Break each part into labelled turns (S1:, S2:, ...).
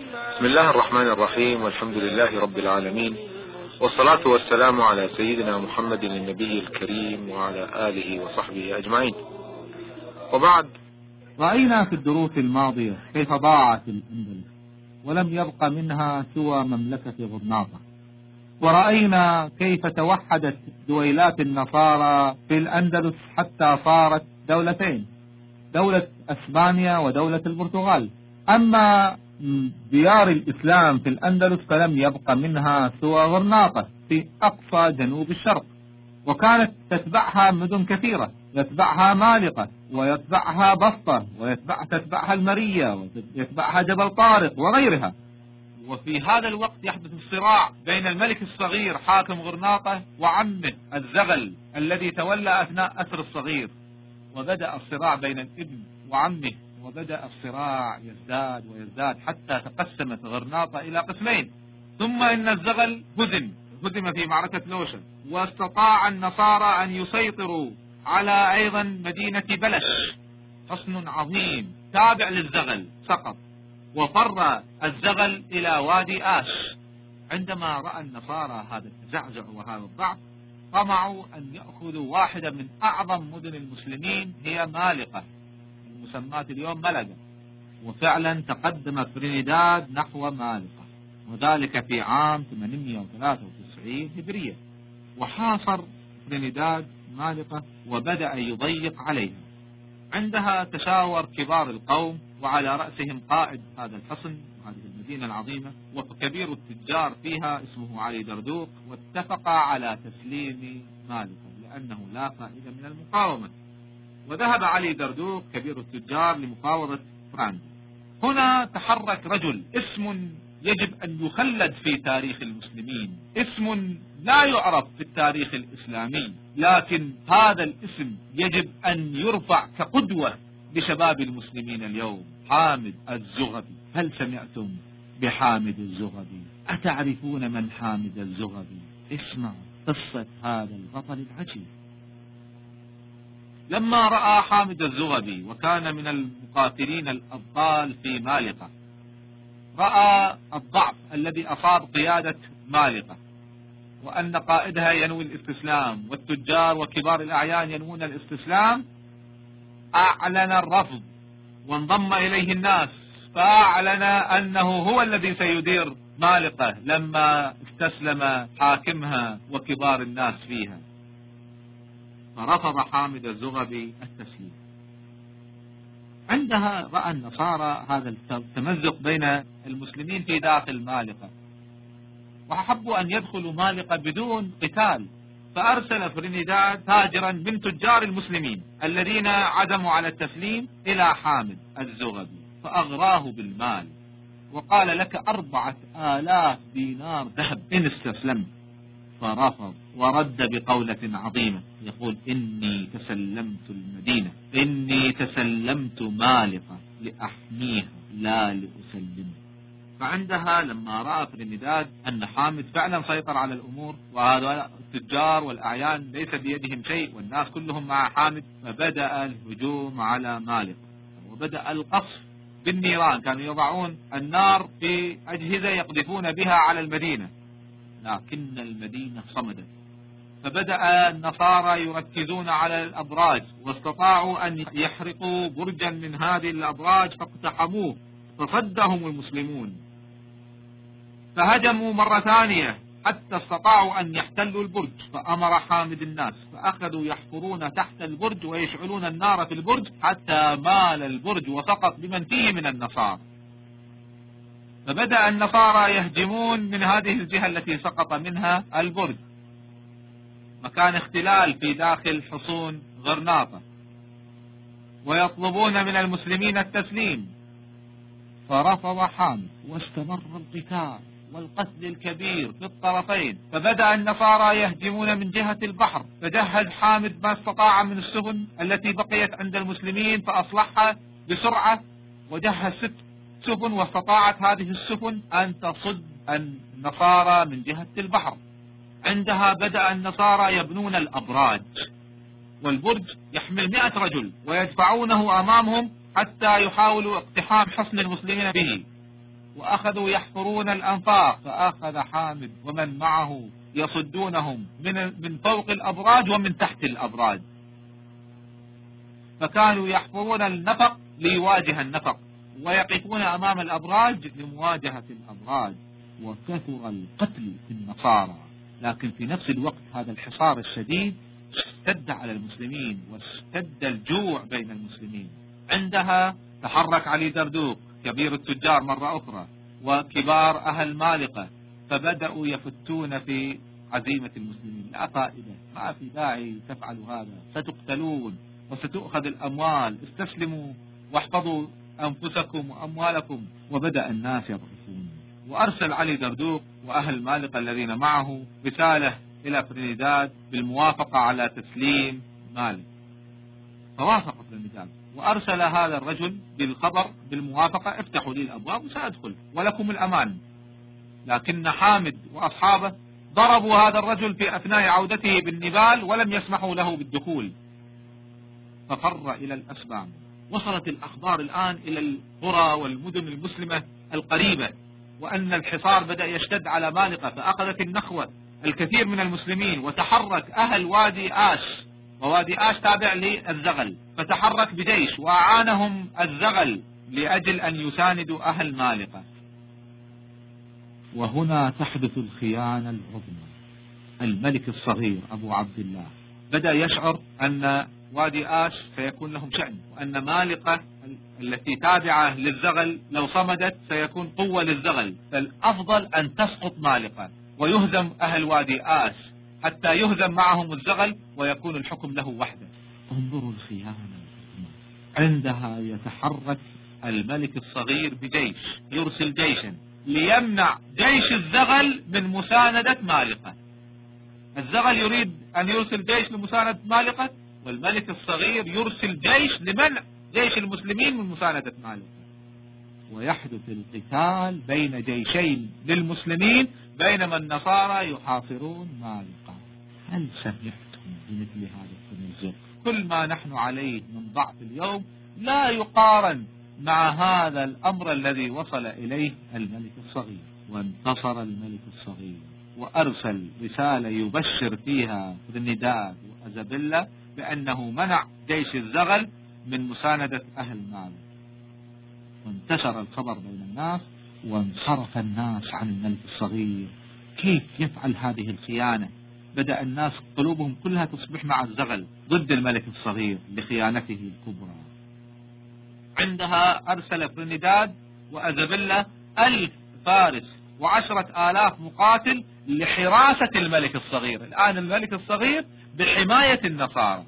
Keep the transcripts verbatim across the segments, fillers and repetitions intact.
S1: بسم الله الرحمن الرحيم، والحمد لله رب العالمين، والصلاة والسلام على سيدنا محمد النبي الكريم وعلى آله وصحبه أجمعين. وبعد،
S2: رأينا في الدروس الماضية كيف ضاعت الأندلس ولم يبق منها سوى مملكة غرناطة، ورأينا كيف توحدت دويلات النصارى في الأندلس حتى صارت دولتين، دولة أسبانيا ودولة البرتغال. أما ديار الإسلام في الأندلس فلم يبق منها سوى غرناطة في أقصى جنوب الشرق، وكانت تتبعها مدن كثيرة، يتبعها مالقة ويتبعها بسطة ويتبع تتبعها المرية ويتبعها جبل طارق وغيرها. وفي هذا الوقت يحدث الصراع بين الملك الصغير حاكم غرناطة وعمه الزغل الذي تولى أثناء أسر الصغير، وبدأ الصراع بين الابن وعمه، وبدأ الصراع يزداد ويزداد حتى تقسمت غرناطة إلى قسمين. ثم إن الزغل هزم هزم في معركة لوشن، واستطاع النصارى أن يسيطروا على أيضا مدينة بلش، حصن عظيم تابع للزغل سقط، وفر الزغل إلى وادي آش. عندما رأى النصارى هذا التزعزع وهذا الضعف طمعوا أن يأخذوا واحدة من أعظم مدن المسلمين هي مالقة، المسماة اليوم ملقا، وفعلا تقدم ترينيداد نحو مالقة، وذلك في عام ثمانمئة وثلاثة وتسعين هجرية، وحاصر ترينيداد مالقة وبدأ يضيق عليها. عندها تشاور كبار القوم، وعلى رأسهم قائد هذا الحصن وهذه المدينة العظيمة وكبير التجار فيها اسمه علي دردوق، واتفقا على تسليم مالقة لأنه لا فائدة من المقاومة. وذهب علي دردوق كبير التجار لمفاوضة فرانكو. هنا تحرك رجل اسم يجب أن يخلد في تاريخ المسلمين، اسم لا يعرف في التاريخ الإسلامي، لكن هذا الاسم يجب أن يرفع كقدوة لشباب المسلمين اليوم، حامد الزغبي. هل سمعتم بحامد الزغبي؟ أتعرفون من حامد الزغبي؟ اسمعوا قصة هذا البطل العجيب. لما رأى حامد الزغبي، وكان من المقاتلين الأبطال في مالقة، رأى الضعف الذي أصاب قيادة مالقة، وأن قائدها ينوي الاستسلام والتجار وكبار الأعيان ينوون الاستسلام، أعلن الرفض وانضم إليه الناس، فأعلن أنه هو الذي سيدير مالقة لما استسلم حاكمها وكبار الناس فيها. فرفض حامد الزغبي التسليم. عندها رأى النصارى هذا التمزق بين المسلمين في داخل مالقة، وحبوا أن يدخلوا مالقة بدون قتال، فأرسل ترينيداد تاجرا من تجار المسلمين الذين عزموا على التسليم إلى حامد الزغبي، فأغراه بالمال وقال: لك أربعة آلاف دينار ذهب إن استسلمت. فرفض ورد بقولة عظيمة يقول: إني تسلمت المدينة، إني تسلمت مالقة لأحميها لا لأسلمها. فعندها لما رأى ترينيداد أن حامد فعلا سيطر على الأمور، وهذا التجار والأعيان ليس بيدهم شيء والناس كلهم مع حامد، فبدأ الهجوم على مالقة وبدأ القصف بالنيران. كانوا يضعون النار في أجهزة يقذفون بها على المدينة، لكن المدينة صمدت. فبدأ النصارى يركزون على الأبراج، واستطاعوا أن يحرقوا برجا من هذه الأبراج فاقتحموه، فصدهم المسلمون، فهجموا مرة ثانية حتى استطاعوا أن يحتلوا البرج. فأمر حامد الناس فأخذوا يحفرون تحت البرج ويشعلون النار في البرج حتى مال البرج وسقط بمن فيه من النصارى. فبدأ النصارى يهجمون من هذه الجهة التي سقط منها البرج، مكان اختلال في داخل حصون غرناطة، ويطلبون من المسلمين التسليم. فرفض حامد واستمر القتال والقتل الكبير في الطرفين. فبدأ النصارى يهجمون من جهة البحر، فجهز حامد ما استطاع من السفن التي بقيت عند المسلمين فأصلحها بسرعة، وجهز ست سفن، واستطاعت هذه السفن أن تصد النصارى من جهة البحر. عندها بدأ النصارى يبنون الأبراج، والبرج يحمل مئة رجل ويدفعونه أمامهم حتى يحاولوا اقتحام حصن المسلمين به. وأخذوا يحفرون الأنفاق، فأخذ حامد ومن معه يصدونهم من من فوق الأبراج ومن تحت الأبراج، فكانوا يحفرون النفق ليواجه النفق، ويقفون أمام الأبراج لمواجهة الأبراج. وكثر القتل في النصارى، لكن في نفس الوقت هذا الحصار الشديد اشتد على المسلمين واشتد الجوع بين المسلمين. عندها تحرك علي دردوق كبير التجار مرة أخرى وكبار أهل مالقة، فبدأوا يفتون في عزيمة المسلمين: لا فائدة، ما في داعي تفعلوا هذا، ستقتلون وستؤخذ الأموال، استسلموا واحفظوا أنفسكم وأموالكم. وبدأ الناس يضعفون، وأرسل علي دردوق وأهل مالقة الذين معه رسالة إلى ترينيداد بالموافقة على تسليم مالك، فوافق ترينيداد وأرسل هذا الرجل بالخبر بالموافقة: افتحوا لي الأبواب وسأدخل ولكم الأمان. لكن حامد وأصحابه ضربوا هذا الرجل في أثناء عودته بالنبال ولم يسمحوا له بالدخول، ففر إلى الأسبان. وصلت الأخبار الآن إلى القرى والمدن المسلمة القريبة، وأن الحصار بدأ يشتد على مالقة، فأخذت النخوة الكثير من المسلمين، وتحرك أهل وادي آش، ووادي آش تابع للزغل، فتحرك بجيش وأعانهم الزغل لأجل أن يساندوا أهل مالقة. وهنا تحدث الخيانة العظمى. الملك الصغير أبو عبد الله بدأ يشعر أن وادي آش سيكون لهم شأن، وأن مالقة التي تابعة للزغل لو صمدت سيكون قوة للزغل، فالأفضل أن تسقط مالقة ويهزم أهل وادي آش حتى يهزم معهم الزغل ويكون الحكم له وحده. انظروا الخيانة. عندها يتحرك الملك الصغير بجيش، يرسل جيشا ليمنع جيش الزغل من مساندة مالقة. الزغل يريد أن يرسل جيش لمساندة مالقة، والملك الصغير يرسل جيش لمنع جيش المسلمين من مساندة مالقة، ويحدث القتال بين جيشين للمسلمين بينما النصارى يحاصرون مالقة. هل سمعتم بمثل هذا التنزل؟ كل ما نحن عليه من ضعف اليوم لا يقارن مع هذا الأمر الذي وصل إليه الملك الصغير. وانتصر الملك الصغير وأرسل رسالة يبشر فيها ترينيداد وأزابيلا بأنه منع جيش الزغل من مساندة أهل مالقة. وانتشر الخبر بين الناس وانصرف الناس عن الملك الصغير. كيف يفعل هذه الخيانة؟ بدأ الناس قلوبهم كلها تصبح مع الزغل ضد الملك الصغير لخيانته الكبرى. عندها أرسل ترينيداد وأزابيلا ألف فارس وعشرة آلاف مقاتل لحراسة الملك الصغير. الآن الملك الصغير بحماية النصارى.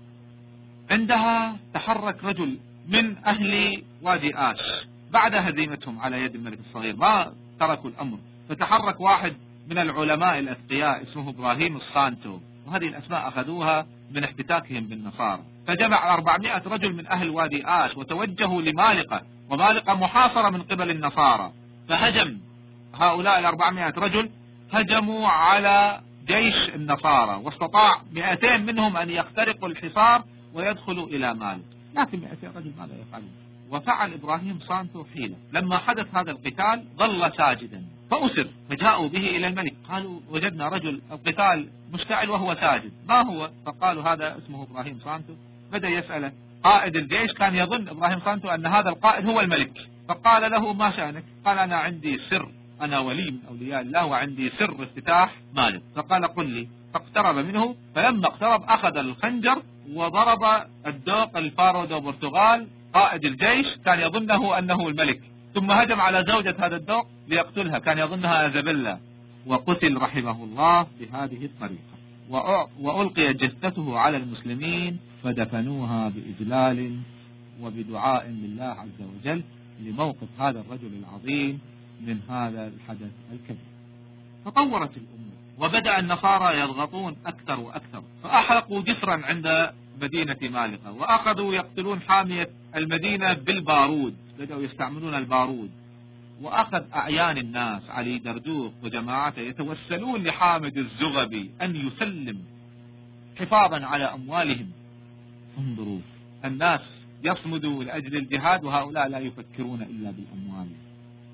S2: عندها تحرك رجل من أهل وادي آش بعد هزيمتهم على يد الملك الصغير، ما تركوا الأمر، فتحرك واحد من العلماء الأتقياء اسمه إبراهيم الصانتو، وهذه الأسماء أخذوها من احتكاكهم بالنصارى. فجمع أربعمائة رجل من أهل وادي آش وتوجهوا لمالقة، ومالقة محاصرة من قبل النصارى، فهجم هؤلاء الأربعمائة رجل هجموا على جيش النصارى، واستطاع مئتين منهم أن يخترقوا الحصار ويدخلوا إلى مالقة. لكن مئتين رجل ماذا يفعلون؟ وفعل إبراهيم صانتو حيلة. لما حدث هذا القتال ظل ساجدا فأسر، فجاءوا به إلى الملك، قالوا وجدنا رجل القتال مشتعل وهو ساجد، ما هو؟ فقالوا هذا اسمه إبراهيم صانتو. بدأ يسأله قائد الجيش، كان يظن إبراهيم صانتو أن هذا القائد هو الملك، فقال له ما شأنك؟ قال أنا عندي سر، أنا ولي من أولياء الله وعندي سر افتتاح مالك. فقال قل لي. فاقترب منه، فلما اقترب أخذ الخنجر وضرب الدوق الفارو دو برتغال قائد الجيش، كان يظنه أنه الملك، ثم هجم على زوجة هذا الدوق ليقتلها، كان يظنها أزابيلا، وقتل رحمه الله بهذه الطريقة. وألقي جثته على المسلمين فدفنوها بإجلال وبدعاء لله عز وجل لموقف هذا الرجل العظيم من هذا الحدث الكبير. تطورت الأمور وبدأ النصارى يضغطون أكثر وأكثر، فأحرقوا جسرا عند مدينة مالقة، وأخذوا يقتلون حامية المدينة بالبارود، بدأوا يستعملون البارود. وأخذ أعيان الناس علي دردوق وجماعته يتوسلون لحامد الزغبي أن يسلم حفاظا على أموالهم. انظروا، الناس يصمدوا لأجل الجهاد وهؤلاء لا يفكرون إلا بالأموال.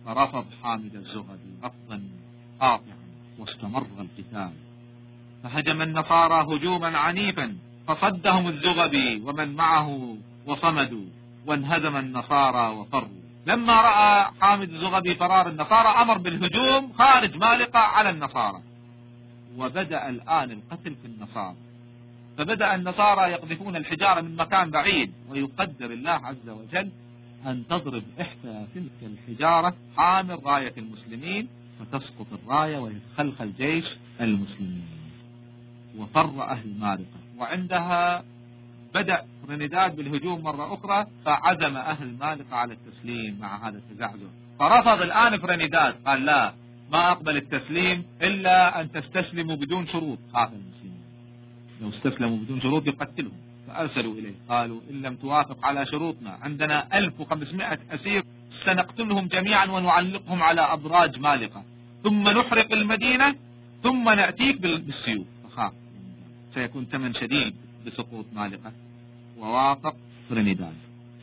S2: فرفض حامد الزغبي رفضا قاطعا واستمر القتال، فهجم النصارى هجوما عنيفا فصدهم الزغبي ومن معه وصمدوا، وانهزم النصارى وفروا. لما رأى حامد الزغبي فرار النصارى أمر بالهجوم خارج مالقة على النصارى، وبدأ الآن القتل في النصارى، فبدأ النصارى يقذفون الحجارة من مكان بعيد، ويقدر الله عز وجل أن تضرب إحدى تلك الحجارة حامل راية المسلمين فتسقط الراية ويتخلخل جيش المسلمين، وفر أهل مالقة. وعندها بدأ ترينيداد بالهجوم مرة أخرى، فعزم أهل مالقة على التسليم مع هذا التزعزع. فرفض الآن ترينيداد، قال لا، ما أقبل التسليم إلا أن تستسلموا بدون شروط. خاف المسلمين لو استسلموا بدون شروط يقتلهم، فأرسلوا إليه قالوا إن لم توافق على شروطنا عندنا ألف وخمسمائة أسير سنقتلهم جميعا ونعلقهم على أبراج مالقة، ثم نحرق المدينة ثم نأتيك بالسيوف. فخاف سيكون ثمن شديد بسقوط مالقة، ووافق ترينيداد.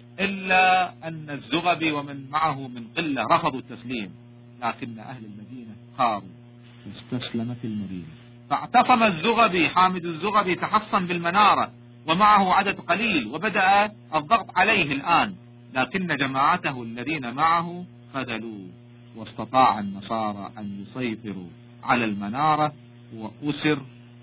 S2: إلا أن الزغبي ومن معه من قلة رفضوا التسليم، لكن أهل المدينة خاروا واستسلمت المدينة. فاعتصم الزغبي حامد الزغبي تحصن بالمنارة ومعه عدد قليل، وبدأ الضغط عليه الآن، لكن جماعته الذين معه خذلوه، واستطاع النصارى أن يسيطروا على المنارة، وأسر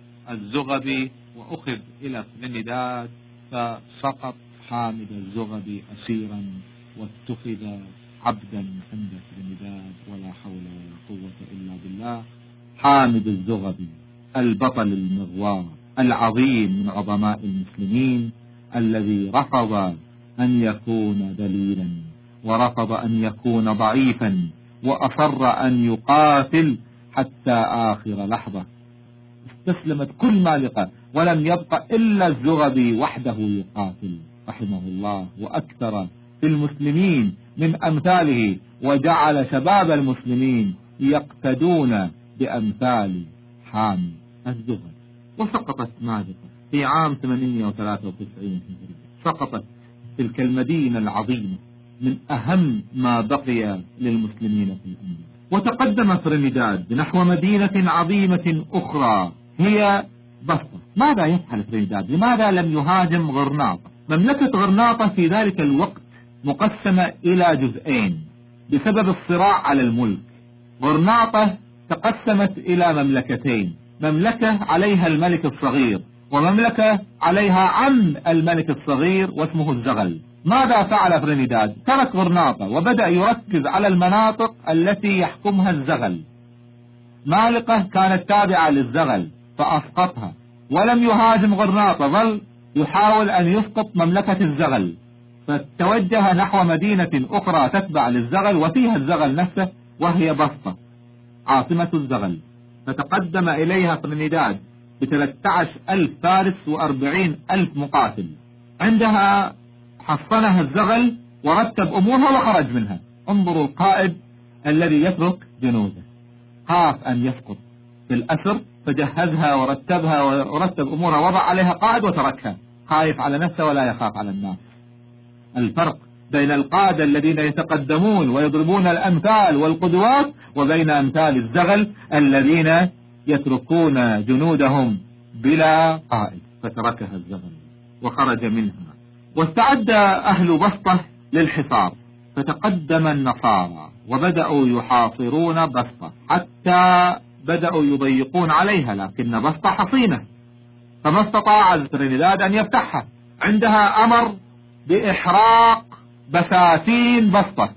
S2: الزغبي وأخذ إلى ترينيداد، فسقط حامد الزغبي أسيرا واتخذ عبدا عند ترينيداد. ولا حول ولا قوة إلا بالله. حامد الزغبي البطل المغوار العظيم من عظماء المسلمين، الذي رفض أن يكون دليلا، ورفض أن يكون ضعيفا، وأصر أن يقاتل حتى آخر لحظة. استسلمت كل مالقة ولم يبق إلا الزغبي وحده يقاتل رحمه الله، وأكثر في المسلمين من أمثاله، وجعل شباب المسلمين يقتدون بأمثال حامد الزغبي. وسقطت مالقة في عام ثمانمائة وثلاثة وتسعين هجرية. سقطت تلك المدينة العظيمة من أهم ما بقي للمسلمين في الأندلس. وتقدم ترينيداد بنحو مدينة عظيمة أخرى هي بسطة. ماذا يفعل ترينيداد؟ لماذا لم يهاجم غرناطة؟ مملكة غرناطة في ذلك الوقت مقسمة إلى جزئين بسبب الصراع على الملك. غرناطة تقسمت إلى مملكتين، مملكة عليها الملك الصغير، ومملكة عليها عم الملك الصغير واسمه الزغل. ماذا فعل ترينيداد؟ ترك غرناطة وبدأ يركز على المناطق التي يحكمها الزغل. مالقة كانت تابعة للزغل فأسقطها، ولم يهاجم غرناطة، ظل يحاول أن يسقط مملكة الزغل، فتوجه نحو مدينة أخرى تتبع للزغل وفيها الزغل نفسه، وهي بسطة عاصمة الزغل. فتقدم إليها ترينيداد بثلاثة عشر ألف فارس وأربعين ألف مقاتل. عندها حصنها الزغل ورتب أمورها وخرج منها. انظروا القائد الذي يترك جنوده، خاف أن يسقط في الأسر فجهزها ورتبها ورتب أمورها، وضع عليها قائد وتركها، خايف على نفسه ولا يخاف على الناس. الفرق بين القادة الذين يتقدمون ويضربون الأمثال والقدوات، وبين أمثال الزغل الذين يتركون جنودهم بلا قائد. فتركها الزغل وخرج منها. واستعد أهل بسطة للحصار، فتقدم النصارى وبدأوا يحاصرون بسطة حتى بدأوا يضيقون عليها، لكن بسطة حصينة فما استطاع ترينيداد أن يفتحها. عندها أمر بإحراق بساتين بسطة،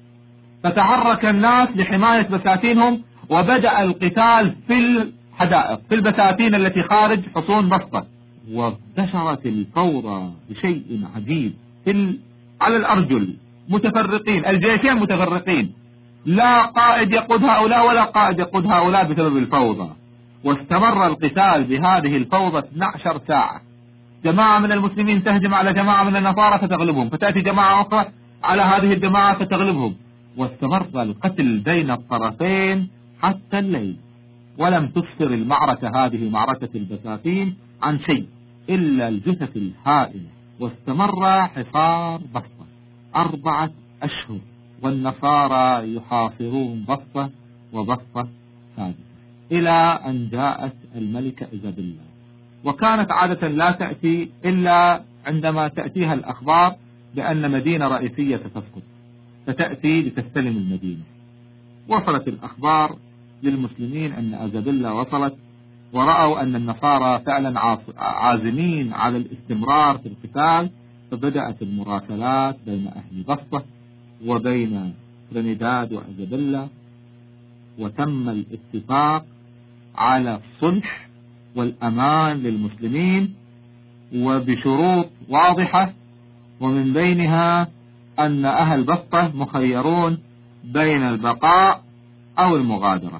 S2: فتحرك الناس لحماية بساتينهم، وبدأ القتال في الحدائق في البساتين التي خارج حصون بسطة. وانتشرت الفوضى بشيء عجيب في على الأرجل، متفرقين، الجيشين متفرقين، لا قائد يقود هؤلاء ولا قائد يقود هؤلاء بسبب الفوضى. واستمر القتال بهذه الفوضى اثنتي عشرة ساعة. جماعة من المسلمين تهجم على جماعة من النصارى فتغلبهم، فتأتي جماعة أخرى على هذه الجماعة فتغلبهم، واستمر القتل بين الطرفين حتى الليل. ولم تسفر المعركة هذه معركة البساتين عن شيء إلا الجثث الهائلة. واستمر حصار بسطة أربعة أشهر والنصارى يحاصرون بسطة وبسطة ثالثة، إلى أن جاءت الملكة إيزابيلا. وكانت عادة لا تأتي إلا عندما تأتيها الأخبار بأن مدينة رئيسية تسقط، فتأتي لتستلم المدينة. وصلت الأخبار للمسلمين أن إيزابيلا وصلت، ورأوا أن النصارى فعلا عازمين على الاستمرار في القتال، فبدأت المراسلات بين أهل بسطة وبين ترينيداد وإيزابيلا، وتم الاتفاق على الصلح والأمان للمسلمين وبشروط واضحة، ومن بينها أن أهل بسطة مخيرون بين البقاء أو المغادرة.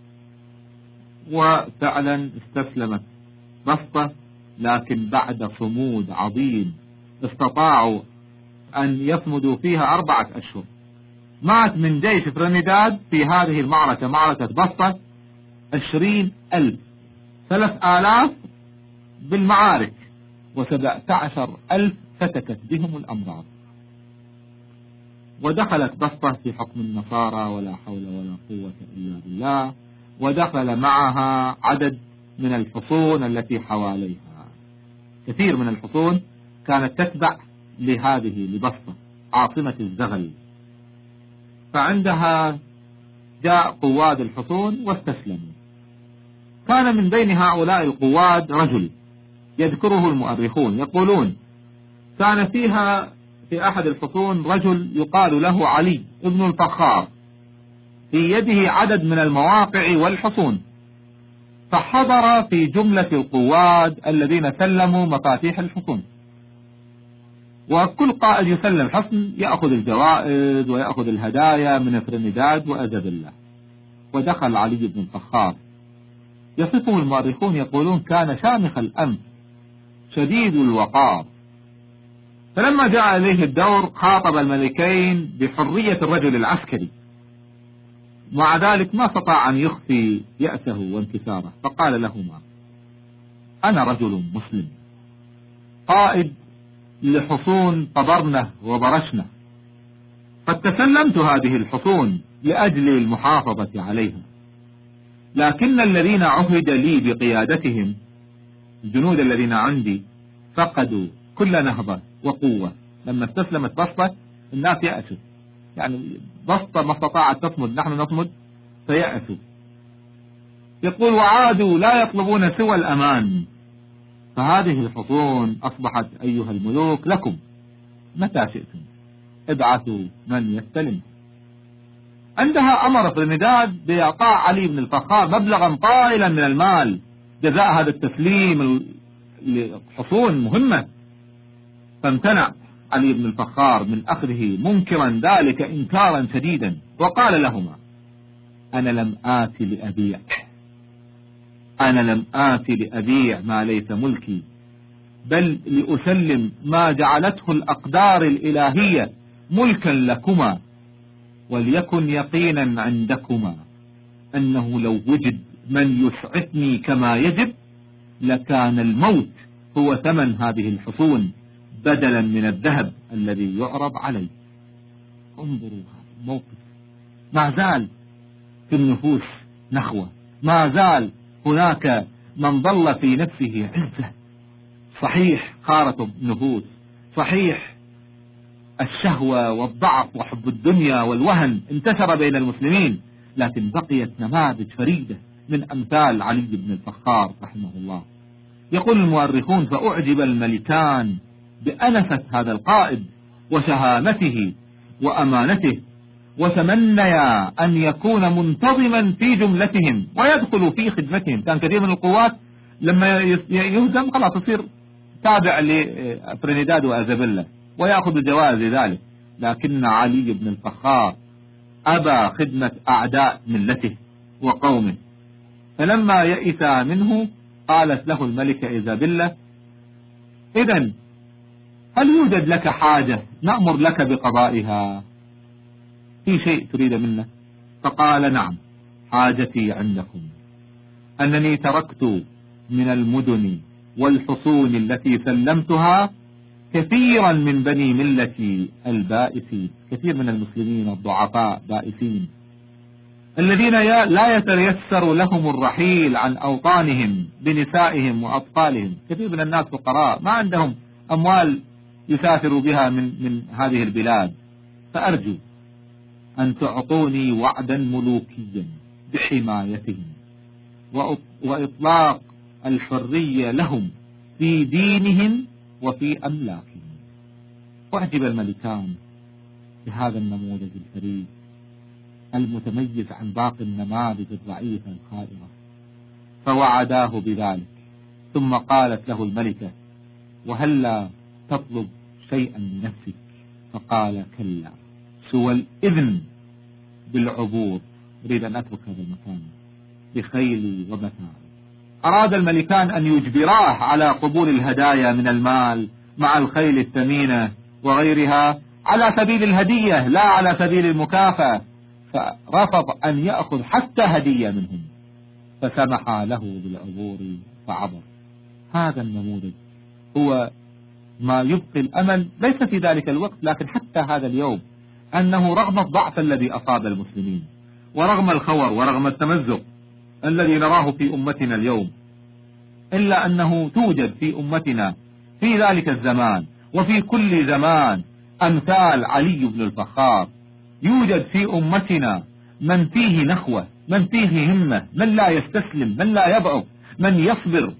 S2: وفعلا استسلمت بسطة، لكن بعد صمود عظيم استطاعوا أن يصمدوا فيها أربعة أشهر. مات من جيش ترينيداد في هذه المعركة، معركة بسطة، عشرين ألف، ثلاث آلاف بالمعارك، وسبعة عشر ألف فتكت بهم الأمراض. ودخلت بسطة في حكم النصارى، ولا حول ولا قوة إلا بالله. ودخل معها عدد من الحصون التي حواليها، كثير من الحصون كانت تتبع لهذه لبسطة عاصمة الزغل. فعندها جاء قواد الحصون واستسلموا. كان من بين هؤلاء القواد رجل يذكره المؤرخون، يقولون كان فيها في أحد الحصون رجل يقال له علي ابن الفخار، في يده عدد من المواقع والحصون، فحضر في جملة القواد الذين سلموا مفاتيح الحصون. وكل قائد يسلم حصن يأخذ الجوائز ويأخذ الهدايا من ترينيداد وإيزابيلا. ودخل علي بن الفخار، يصفه المؤرخون يقولون كان شامخ الأنف شديد الوقار. فلما جاء إليه الدور خاطب الملكين بحرية الرجل العسكري، مع ذلك ما استطاع أن يخفي يأسه وانكساره، فقال لهما: أنا رجل مسلم قائد لحصون طبرنة وبرشنة، قد تسلمت هذه الحصون لأجل المحافظة عليها، لكن الذين عهد لي بقيادتهم، الجنود الذين عندي، فقدوا كل نهضة وقوة. لما استسلمت بسطة الناس يأسوا، يعني بسطة ما استطاعت تصمد، نحن نصمد، فيأسوا. يقول: وعادوا لا يطلبون سوى الأمان، فهذه الحصون أصبحت أيها الملوك لكم، متى شئتم ابعثوا من يستلم. عندها أمر ترينيداد بإعطاء علي بن الفخار مبلغا طائلا من المال جزاء هذا التسليم لحصون مهمة، فامتنع علي بن الفخار من أخذه، منكرا ذلك إنكارا شديدا، وقال لهما: أنا لم آت لأبيع، أنا لم آت لأبيع ما ليس ملكي، بل لأسلم ما جعلته الأقدار الإلهية ملكا لكما، وليكن يقينا عندكما أنه لو وجد من يسعفني كما يجب لكان الموت هو ثمن هذه الحصون بدلا من الذهب الذي يعرض علي. انظروا هذا الموقف، ما زال في النفوس نخوة، ما زال هناك من ظل في نفسه عزة. صحيح خارت النفوس، صحيح الشهوة والضعف وحب الدنيا والوهن انتشر بين المسلمين، لكن بقيت نماذج فريدة من أمثال علي بن الفخار رحمه الله. يقول المؤرخون: فأعجب الملكان بأنفة هذا القائد وشهامته وأمانته، وتمنيا أن يكون منتظما في جملتهم ويدخل في خدمتهم. كان كثير من القوات لما يهزم خلاص يصير تابع لترينيداد وإيزابيلا ويأخذ الجوائز لذلك، لكن علي بن الفخار أبى خدمة أعداء ملته وقومه. فلما يئس منه قالت له الملكة إيزابيلا: إذن هل يوجد لك حاجة نأمر لك بقضائها؟ في شيء تريد منه؟ فقال: نعم، حاجتي عندكم أنني تركت من المدن والحصون التي سلمتها كثيرا من بني ملتي البائسين، كثير من المسلمين الضعفاء بائسين الذين لا يتيسر لهم الرحيل عن أوطانهم بنسائهم وأطفالهم. كثير من الناس فقراء ما عندهم أموال يسافروا بها من, من هذه البلاد. فأرجو أن تعطوني وعدا ملوكيا بحمايتهم وإطلاق الحرية لهم في دينهم وفي أملاكهم. أعجب الملكان بهذا النموذج الفريد المتميز عن باقي النماذج الضعيفة الخائرة، فوعداه بذلك. ثم قالت له الملكة: وهلا تطلب شيئا لنفسك؟ فقال: كلا، سوى الإذن بالعبور، أريد أن أترك هذا المكان بخيلي ومتاعي. أراد الملكان أن يجبراه على قبول الهدايا من المال مع الخيل الثمينة وغيرها على سبيل الهدية لا على سبيل المكافأة، فرفض أن يأخذ حتى هدية منهم، فسمح له بالعبور فعبر. هذا النموذج هو ما يبقي الأمل، ليس في ذلك الوقت لكن حتى هذا اليوم، أنه رغم الضعف الذي أصاب المسلمين ورغم الخور ورغم التمزق الذي نراه في أمتنا اليوم، إلا أنه توجد في أمتنا في ذلك الزمان وفي كل زمان أمثال علي بن الفخار. يوجد في أمتنا من فيه نخوة، من فيه همة، من لا يستسلم، من لا يضعف، من يصبر.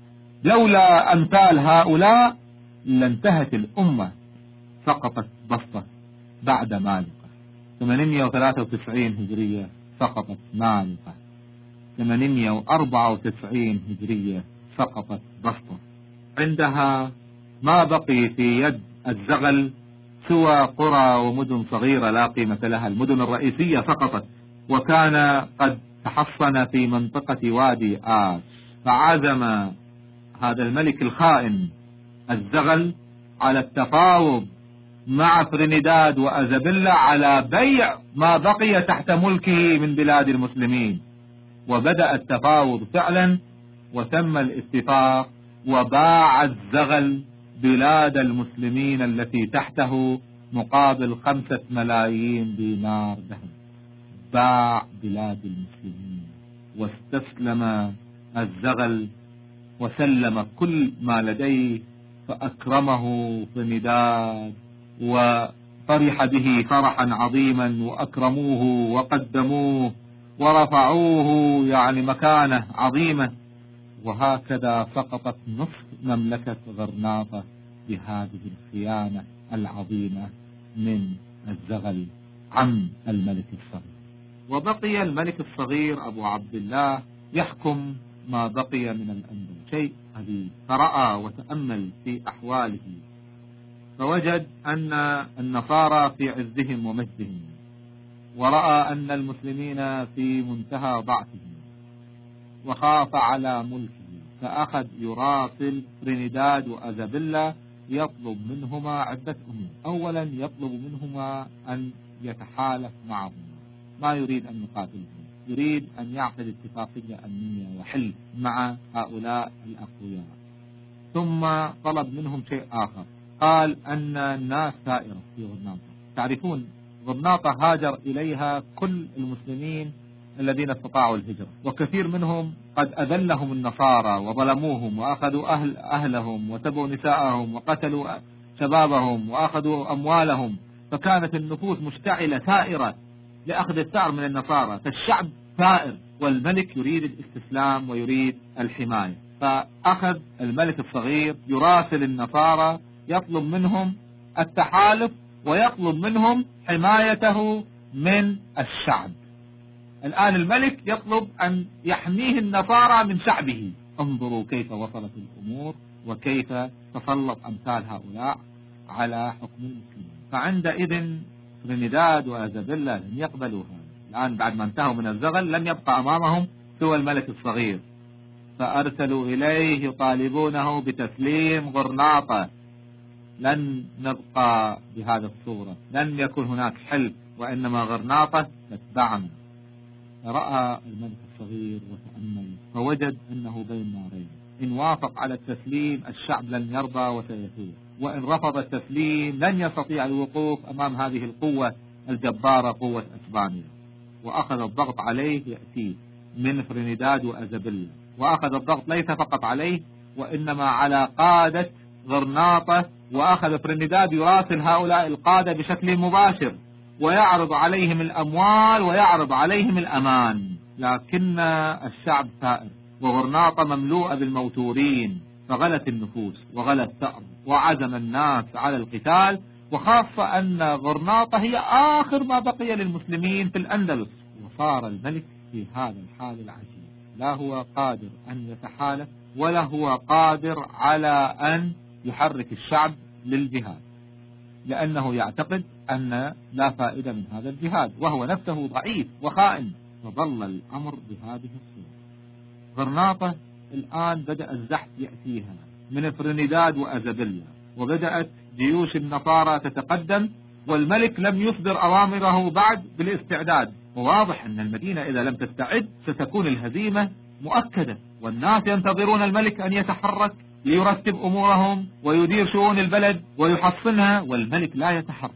S2: لولا أمثال هؤلاء لانتهت الأمة، سقطت بسطة بعد مالقة. ثمانمائة وثلاثة وتسعين هجرية سقطت مالقة، ثمانمائة وأربعة وتسعين هجرية سقطت بسطة. عندها ما بقي في يد الزغل سوى قرى ومدن صغيرة لا قيمة لها. المدن الرئيسية سقطت، وكان قد تحصن في منطقة وادي آس. فعزم هذا الملك الخائن الزغل على التفاوض مع فرينداد وأزابيلا على بيع ما بقي تحت ملكه من بلاد المسلمين. وبدأ التفاوض فعلا وتم الاتفاق، وباع الزغل بلاد المسلمين التي تحته مقابل خمسة ملايين دينار ذهب. باع بلاد المسلمين واستسلم الزغل وسلم كل ما لديه، فأكرمه فرينداد وفرح به فرحا عظيما، وأكرموه وقدموه ورفعوه يعني مكانة عظيمة. وهكذا سقطت نصف مملكة غرناطة بهذه الخيانة العظيمة من الزغل عم الملك الصغير. وبقي الملك الصغير أبو عبد الله يحكم ما بقي من الأندلس. شيء عجيب، فرأى وتأمل في أحواله فوجد أن النصارى في عزهم ومجدهم، ورأى أن المسلمين في منتهى ضعفهم، وخاف على ملكه، فأخذ يراسل فرينداد وأزابيلا يطلب منهما عدة أمور. أولا يطلب منهما أن يتحالف معهم، ما يريد أن يقاتلهم، يريد أن يعقد اتفاقية أمنية وحل مع هؤلاء الأقوياء. ثم طلب منهم شيء آخر، قال أن الناس ثائرة في غرناطة. تعرفون غرناطة هاجر إليها كل المسلمين الذين استطاعوا الهجرة، وكثير منهم قد أذلهم النصارى وظلموهم وأخذوا أهل أهلهم وتبعوا نساءهم وقتلوا شبابهم وأخذوا أموالهم، فكانت النفوس مشتعلة ثائرة لأخذ الثأر من النصارى، فالشعب ثائر والملك يريد الاستسلام ويريد الحماية. فأخذ الملك الصغير يراسل النصارى يطلب منهم التحالف ويطلب منهم حمايته من الشعب. الآن الملك يطلب أن يحميه النصارى من شعبه. انظروا كيف وصلت الأمور وكيف تسلط أمثال هؤلاء على حكم المسلمين. فعندئذ فرينداد وأزابيلا لم يقبلوا هذا. الآن بعد ما انتهوا من الزغل لم يبقى أمامهم سوى الملك الصغير، فأرسلوا إليه يطالبونه بتسليم غرناطة. لن نبقى بهذا الصورة، لن يكون هناك حل، وإنما غرناطة تتبعنا. فرأى الملك الصغير وتأمل فوجد أنه بين نارين، إن وافق على التسليم الشعب لن يرضى وسيثور، وإن رفض التسليم لن يستطيع الوقوف أمام هذه القوة الجبارة قوة أسبانيا. وأخذ الضغط عليه يأتي من فرينداد وأزابيلا، وأخذ الضغط ليس فقط عليه وإنما على قادة غرناطة، وأخذ فرينداد يراسل هؤلاء القادة بشكل مباشر ويعرض عليهم الأموال ويعرض عليهم الأمان، لكن الشعب ثائر وغرناطة مملوءة بالموتورين، فغلت النفوس وغلى الثأر وعزم الناس على القتال، وخاصة أن غرناطة هي آخر ما بقي للمسلمين في الأندلس. وصار الملك في هذا الحال العجيب، لا هو قادر أن يتحالف ولا هو قادر على أن يحرك الشعب للجهاد، لأنه يعتقد أن لا فائدة من هذا الجهاد، وهو نفسه ضعيف وخائن. فظل الأمر بهذه الصورة. غرناطة الآن بدأ الزحف يأتيها من فرينداد وأزابيلا، وبدأت جيوش النصارى تتقدم، والملك لم يصدر أوامره بعد بالاستعداد. وواضح أن المدينة إذا لم تستعد ستكون الهزيمة مؤكدة، والناس ينتظرون الملك أن يتحرك ليرتب أمورهم ويدير شؤون البلد ويحصنها، والملك لا يتحرك.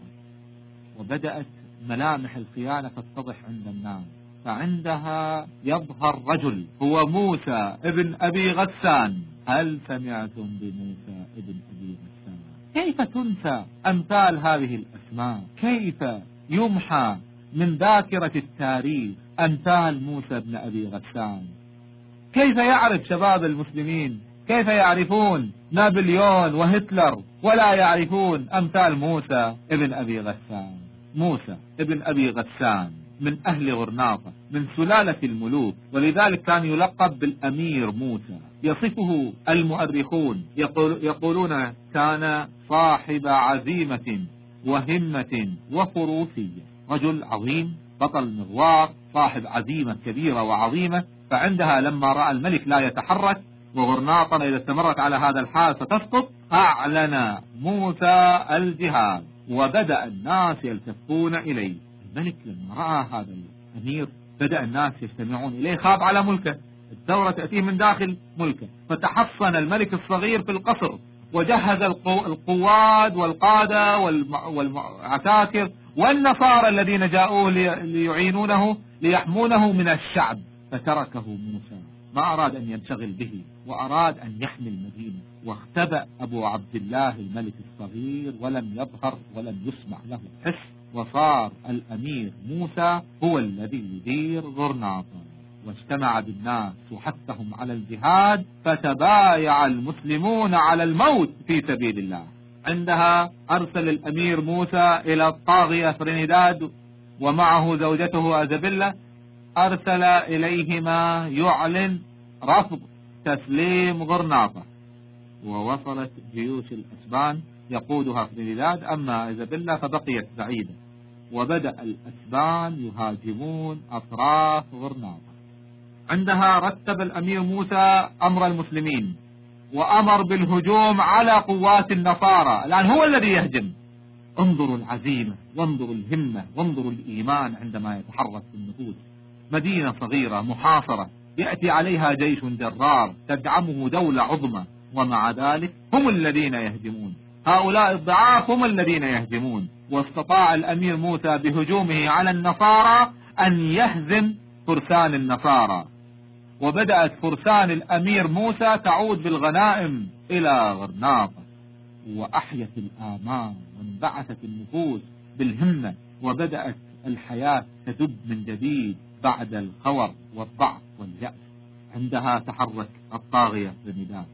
S2: وبدأت ملامح الخيانة تتضح عند الناس، فعندها يظهر رجل هو موسى ابن أبي غسان. هل سمعتم بموسى ابن أبي غسان؟ كيف تنسى أمثال هذه الأسماء؟ كيف يمحى من ذاكرة التاريخ أمثال موسى ابن أبي غسان؟ كيف يعرف شباب المسلمين، كيف يعرفون نابليون وهتلر ولا يعرفون أمثال موسى ابن أبي غسان؟ موسى ابن أبي غسان من أهل غرناطة، من سلالة الملوك، ولذلك كان يلقب بالأمير موسى. يصفه المؤرخون يقول يقولون كان صاحب عزيمة وهمة وفروسية، رجل عظيم، بطل مغوار، صاحب عزيمة كبيرة وعظيمة. فعندها لما رأى الملك لا يتحرك وغرناطة إذا استمرت على هذا الحال ستسقط، أعلن موسى الجهاد، وبدأ الناس يلتفون إليه. الملك لما رأى هذا الأمير بدأ الناس يجتمعون إليه، خاف على ملكه، الثورة تأتيه من داخل ملكه. فتحصن الملك الصغير في القصر، وجهز القواد والقادة والعساكر والنصارى الذين جاءوه ليعينونه ليحمونه من الشعب. فتركه موسى، ما أراد أن ينشغل به، وأراد أن يحمي المدينة. واختبأ أبو عبد الله الملك الصغير ولم يظهر ولم يسمع له حس، وصار الأمير موسى هو الذي يدير غرناطة. واجتمع بالناس وحثهم على الجهاد، فتبايع المسلمون على الموت في سبيل الله. عندها أرسل الأمير موسى إلى الطاغية فرينداد ومعه زوجته أزابيلا، أرسل إليهما يعلن رفض تسليم غرناطة. ووصلت جيوش الأسبان يقودها فرينداد، أما أزابيلا فبقيت بعيدة. وبدأ الأسبان يهاجمون أطراف غرناطة. عندها رتب الأمير موسى أمر المسلمين وأمر بالهجوم على قوات النصارى، الآن هو الذي يهجم. انظروا العزيمة وانظروا الهمة وانظروا الإيمان عندما يتحرك في النفوس. مدينة صغيرة محاصرة يأتي عليها جيش جرار تدعمه دولة عظمى، ومع ذلك هم الذين يهجمون. هؤلاء الضعاف هم الذين يهجمون. واستطاع الأمير موسى بهجومه على النصارى أن يهزم فرسان النصارى، وبدأت فرسان الأمير موسى تعود بالغنائم إلى غرناطة، وأحيت الآمال وانبعثت النفوس بالهمة، وبدأت الحياة تدب من جديد بعد الخور والضعف واليأس. عندها تحرك الطاغية فرينداد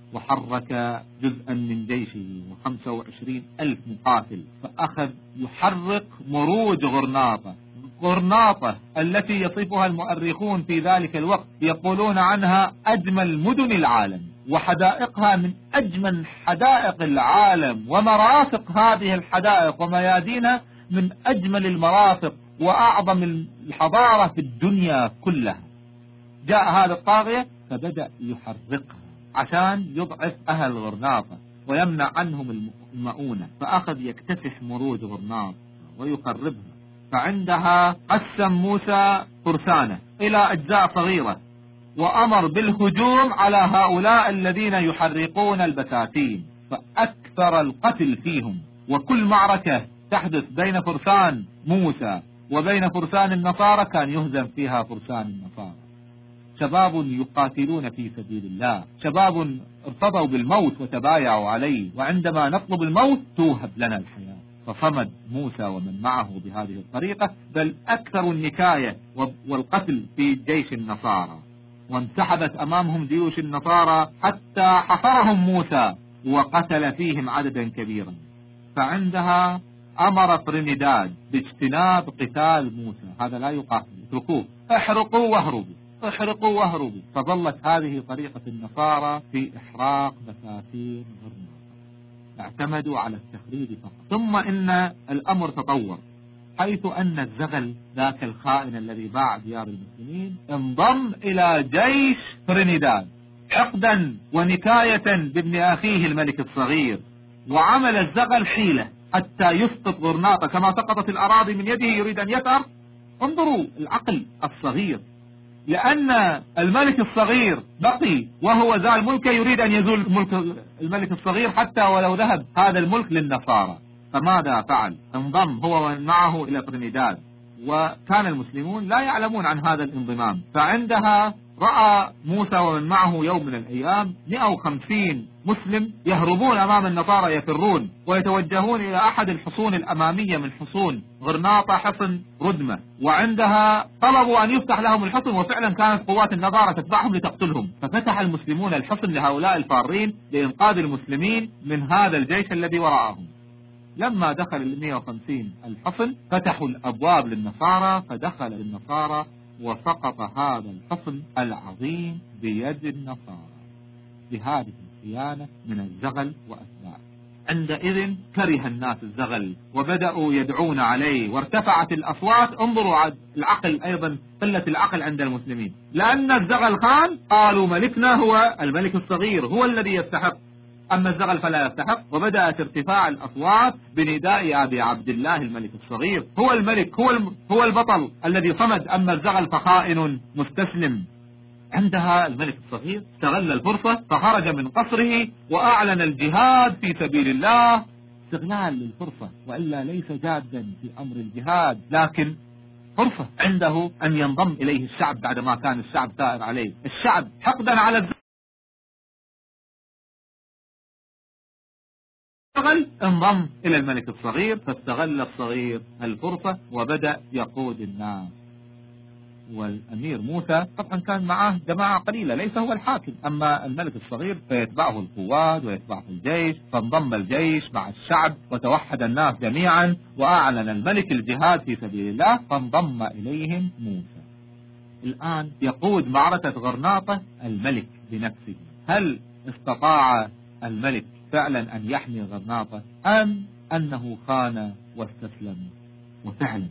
S2: وحرك جزءا من جيشه وخمسة وعشرين ألف مقاتل، فأخذ يحرق مروج غرناطة. غرناطة التي يصفها المؤرخون في ذلك الوقت يقولون عنها أجمل مدن العالم، وحدائقها من أجمل حدائق العالم، ومرافق هذه الحدائق وميادينها من أجمل المرافق وأعظم الحضارة في الدنيا كلها. جاء هذا الطاغية فبدأ يحرقها عشان يضعف أهل غرناطة ويمنع عنهم المؤونة، فأخذ يكتسح مروج غرناطة ويقربها. فعندها قسم موسى فرسانه إلى أجزاء صغيرة، وأمر بالهجوم على هؤلاء الذين يحرقون البساتين. فأكثر وأكثر القتل فيهم. وكل معركة تحدث بين فرسان موسى وبين فرسان النصارى كان يهزم فيها فرسان النصارى. شباب يقاتلون في سبيل الله، شباب ارتضوا بالموت وتبايعوا عليه، وعندما نطلب الموت توهب لنا الحياة. فصمد موسى ومن معه بهذه الطريقة، بل أكثر النكاية والقتل في جيش النصارى، وانسحبت أمامهم جيوش النصارى حتى حصرهم موسى وقتل فيهم عددا كبيرا. فعندها أمر ترينيداد باجتناب قتال موسى، هذا لا يقاتل، اتركوه، احرقوا واهربوا، احرقوا واهربوا. فظلت هذه طريقة النصارى في إحراق بساتين غرناطة، اعتمدوا على التخريب فقط. ثم إن الأمر تطور، حيث أن الزغل ذاك الخائن الذي باع ديار المسلمين انضم إلى جيش ترينيداد حقدا ونكاية بابن أخيه الملك الصغير، وعمل الزغل حيلة حتى يسقط غرناطة كما سقطت الأراضي من يده، يريد أن يثأر. انظروا العقل الصغير، لأن الملك الصغير بقي وهو ذا الملك، يريد أن يزول ملك الملك الصغير حتى ولو ذهب هذا الملك للنصارى. فماذا فعل؟ انضم هو ومن معه إلى ترينيداد، وكان المسلمون لا يعلمون عن هذا الانضمام. فعندها رأى موسى ومن معه يوم من الأيام مئة وخمسين مسلم يهربون أمام النصارى، يفرون ويتوجهون إلى أحد الحصون الأمامية من حصون غرناطة، حصن ردمة، وعندها طلبوا أن يفتح لهم الحصن، وفعلا كانت قوات النصارى تتبعهم لتقتلهم. ففتح المسلمون الحصن لهؤلاء الفارين لإنقاذ المسلمين من هذا الجيش الذي وراءهم. لما دخل ال مئة وخمسين الحصن فتحوا الأبواب للنصارى، فدخل النصارى وسقط هذا الحصن العظيم بيد النصارى بهذه الخيانة من الزغل وأتباعه. عندئذ كره الناس الزغل وبدأوا يدعون عليه وارتفعت الأصوات. انظروا العقل أيضا، قلة العقل عند المسلمين، لأن الزغل خان قالوا ملكنا هو الملك الصغير، هو الذي يستحق، أما الزغل فلا يستحق. وبدأت ارتفاع الأصوات بنداء أبي عبد الله الملك الصغير، هو الملك، هو هو البطل الذي صمد، أما الزغل فخائن مستسلم. عندها الملك الصغير استغل الفرصة فخرج من قصره وأعلن الجهاد في سبيل الله، استغلال للفرصة، وإلا ليس جادا في أمر الجهاد، لكن فرصة عنده أن ينضم إليه الشعب بعدما كان الشعب ثائر عليه. الشعب حقدا على الزغل انضم إلى الملك الصغير، فاستغل الصغير الفرصة وبدأ يقود الناس. والأمير موسى طبعا كان معه جماعة قليلة، ليس هو الحاكم، أما الملك الصغير فيتبعه القوات ويتبعه الجيش. فانضم الجيش مع الشعب وتوحد الناس جميعا، وأعلن الملك الجهاد في سبيل الله، فانضم إليهم موسى. الآن يقود معركة غرناطة الملك بنفسه. هل استطاع الملك فعلا أن يحمي غرناطة، أم أنه خان واستسلم؟ وفعلا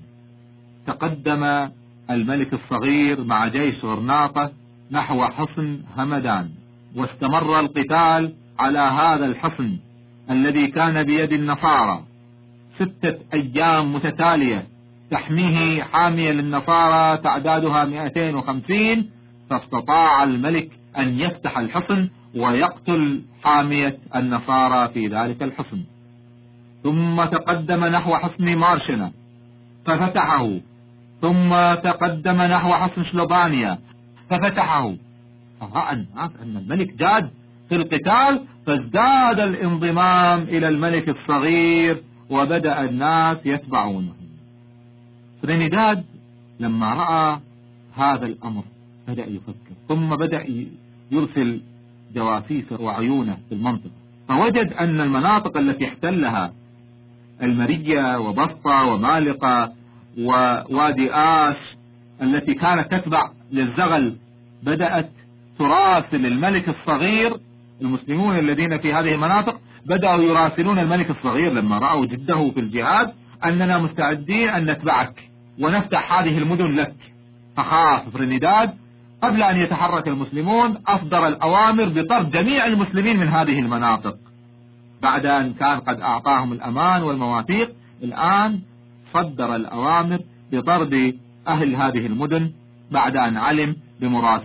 S2: تقدم الملك الصغير مع جيش غرناطة نحو حصن همدان، واستمر القتال على هذا الحصن الذي كان بيد النصارى ستة أيام متتالية، تحميه حامية للنصارى تعدادها مئتين وخمسين. فاستطاع الملك أن يفتح الحصن ويقتل حامية النصارى في ذلك الحصن. ثم تقدم نحو حصن مارشنا ففتحه، ثم تقدم نحو حصن شلوبانيا ففتحه. فرأى الناس أن الملك جاد في القتال، فازداد الانضمام إلى الملك الصغير وبدأ الناس يتبعونه. ترينيداد لما رأى هذا الأمر بدأ يفكر، ثم بدأ يرسل جواسيس وعيونه في المنطقة، فوجد أن المناطق التي احتلها المرية وبسطة ومالقة ووادي آش التي كانت تتبع للزغل بدأت تراسل الملك الصغير. المسلمون الذين في هذه المناطق بدأوا يراسلون الملك الصغير لما رأوا جده في الجهاد أننا مستعدين أن نتبعك ونفتح هذه المدن لك. فخاف ترينيداد قبل أن يتحرك المسلمون أصدر الأوامر بطرد جميع المسلمين من هذه المناطق، بعد أن كان قد أعطاهم الأمان والمواثيق. الآن صدر الأوامر بطرد أهل هذه المدن بعد أن علم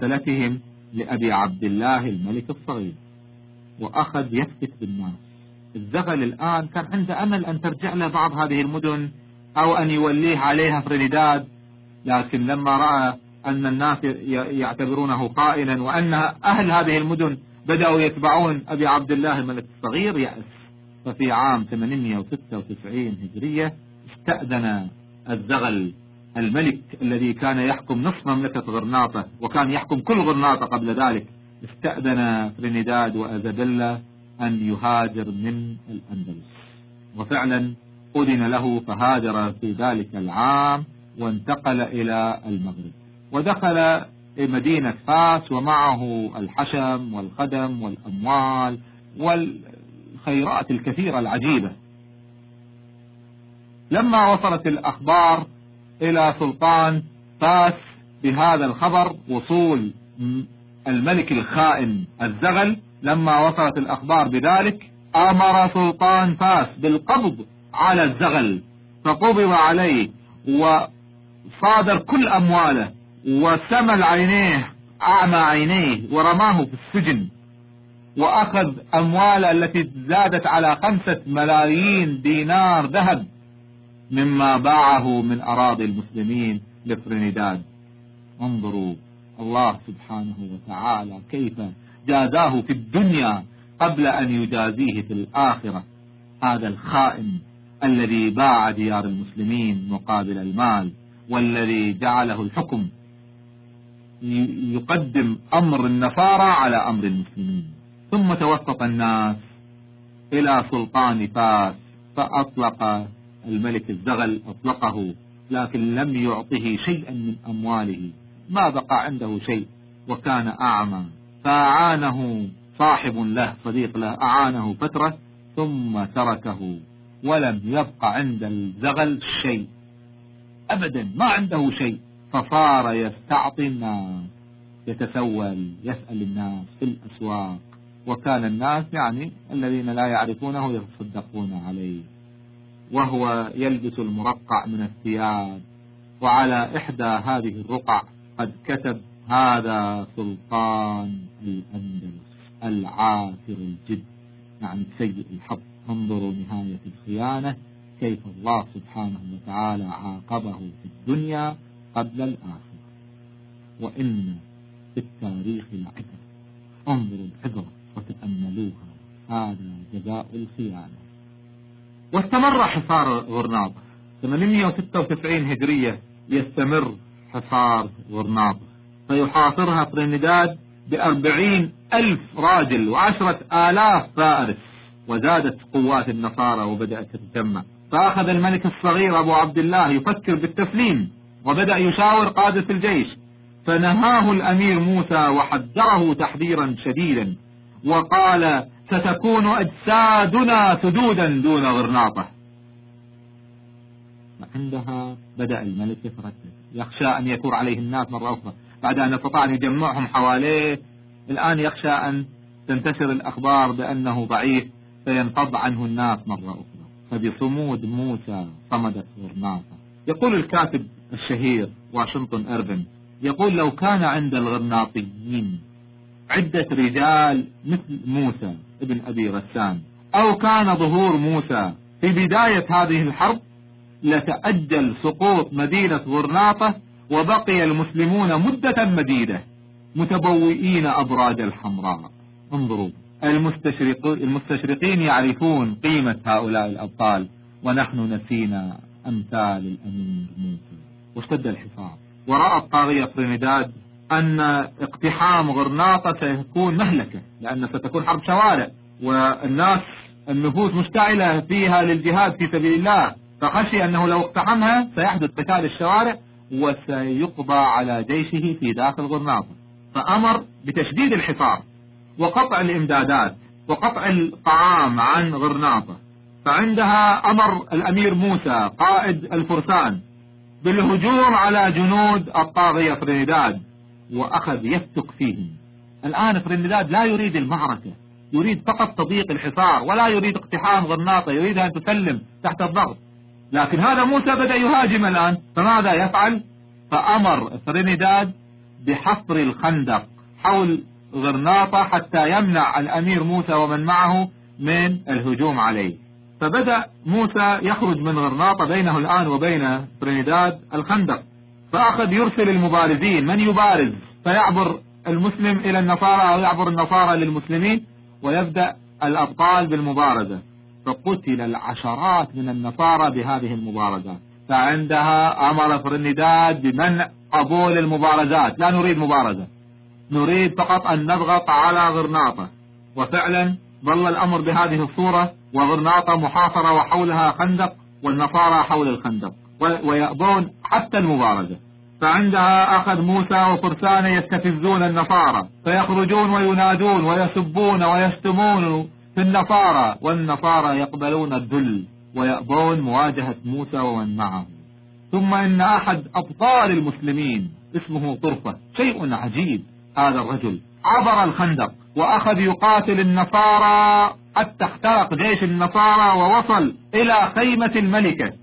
S2: بمراسلتهم لأبي عبد الله الملك الصغير، وأخذ يفتك بالناس الزغل الآن كان عنده أمل أن ترجع له بعض هذه المدن أو أن يوليه عليها ترينيداد، لكن لما رأى أن الناس يعتبرونه خائنا وأن أهل هذه المدن بدأوا يتبعون أبي عبد الله الملك الصغير يأس. ففي عام ثمانمئة وستة وتسعين هجرية استأذن الزغل الملك الذي كان يحكم نصف مملكة غرناطة وكان يحكم كل غرناطة قبل ذلك، استأذن ترينيداد وأيزابيلا أن يهاجر من الأندلس، وفعلا أذن له فهاجر في ذلك العام وانتقل إلى المغرب ودخل مدينة فاس ومعه الحشم والخدم والأموال والخيرات الكثيرة العجيبة. لما وصلت الأخبار إلى سلطان فاس بهذا الخبر وصول الملك الخائن الزغل، لما وصلت الأخبار بذلك أمر سلطان فاس بالقبض على الزغل، فقبض عليه وصادر كل أمواله وسمل عينيه أعمى عينيه ورماه في السجن، وأخذ أمواله التي زادت على خمسة ملايين دينار ذهب مما باعه من أراضي المسلمين لترينيداد. انظروا الله سبحانه وتعالى كيف جازاه في الدنيا قبل أن يجازيه في الآخرة. هذا الخائن الذي باع ديار المسلمين مقابل المال، والذي جعله الحكم يقدم أمر النصارى على أمر المسلمين. ثم توسط الناس إلى سلطان فاس فأطلق الملك الزغل، أطلقه لكن لم يعطه شيئا من أمواله، ما بقى عنده شيء، وكان أعمى. فأعانه صاحب له صديق له، أعانه فترة ثم تركه، ولم يبقى عند الزغل شيء أبدا، ما عنده شيء. فصار يستعطي الناس، يتسول، يسأل الناس في الأسواق، وكان الناس يعني الذين لا يعرفونه يتصدقون عليه، وهو يلبس المرقع من الثياب. وعلى إحدى هذه الرقع قد كتب: هذا سلطان الأندلس العاثر الجد، يعني سيء الحظ. انظروا نهاية الخيانة، كيف الله سبحانه وتعالى عاقبه في الدنيا قبل الآخرة. وإن في التاريخ لعبرة، انظروا العبرة وتأملوها، هذا جزاء الخيانة. واستمر حصار غرناطة ثمانمئة وستة وتسعين هجرية، يستمر حصار غرناطة، فيحاصرها ترينيداد بأربعين ألف راجل وعشرة آلاف فارس. وزادت قوات النصارى وبدأت تتجمع، فأخذ الملك الصغير أبو عبد الله يفكر بالتسليم، وبدأ يشاور قادة الجيش، فنهاه الأمير موسى وحذره تحذيرا شديدا، وقال: ستكون أجسادنا سدودا دون غرناطة. وعندها بدأ الملك يتردد، يخشى أن يثور عليه الناس مرة أخرى بعد أن استطاع أن يجمعهم حواليه. الآن يخشى أن تنتشر الأخبار بأنه ضعيف فينفض عنه الناس مرة أخرى. فبصمود موسى صمدت غرناطة. يقول الكاتب الشهير واشنطن إيرفين، يقول: لو كان عند الغرناطيين عدة رجال مثل موسى ابن أبي غسان، أو كان ظهور موسى في بداية هذه الحرب، لتأجل سقوط مدينة غرناطة، وبقي المسلمون مدة مديدة متبوئين أبراج الحمراء. انظروا، المستشرقين يعرفون قيمة هؤلاء الأبطال، ونحن نسينا أمثال الأمير موسى. واشتد الحصار، ورأى الطاغية ترينيداد أن اقتحام غرناطة سيكون مهلكة، لأن ستكون حرب شوارع، والناس النفوس مشتعلة فيها للجهاد في سبيل الله، فخشي أنه لو اقتحمها سيحدث قتال الشوارع وسيقضى على جيشه في داخل غرناطة. فأمر بتشديد الحصار وقطع الإمدادات وقطع الطعام عن غرناطة. فعندها أمر الأمير موسى قائد الفرسان بالهجوم على جنود الطاغية ترينيداد، وأخذ يفتك فيهم. الآن ترينيداد لا يريد المعركة، يريد فقط تضييق الحصار، ولا يريد اقتحام غرناطة، يريدها أن تسلم تحت الضغط. لكن هذا موسى بدأ يهاجم الآن، فماذا يفعل؟ فأمر ترينيداد بحفر الخندق حول غرناطة حتى يمنع الأمير موسى ومن معه من الهجوم عليه. فبدأ موسى يخرج من غرناطة، بينه الآن وبين ترينيداد الخندق، فأخذ يرسل المبارزين، من يبارز فيعبر المسلم إلى النصارى أو يعبر النصارى للمسلمين، ويبدأ الأبطال بالمبارزة. فقتل العشرات من النصارى بهذه المبارزات. فعندها أمر ترينيداد بمنع قبول المبارزات، لا نريد مبارزة، نريد فقط أن نضغط على غرناطة. وفعلا ظل الأمر بهذه الصورة، وغرناطة محاصرة وحولها خندق والنصارى حول الخندق ويأبون حتى المبارزة. فعندها أخذ موسى وفرسانه يستفزون النصارى، فيخرجون وينادون ويسبون ويشتمون في النصارى، والنصارى يقبلون الذل ويأبون مواجهة موسى ومن معه. ثم إن أحد أبطال المسلمين اسمه طرفة، شيء عجيب، هذا الرجل عبر الخندق وأخذ يقاتل النصارى حتى اخترق جيش النصارى ووصل إلى خيمة الملكة،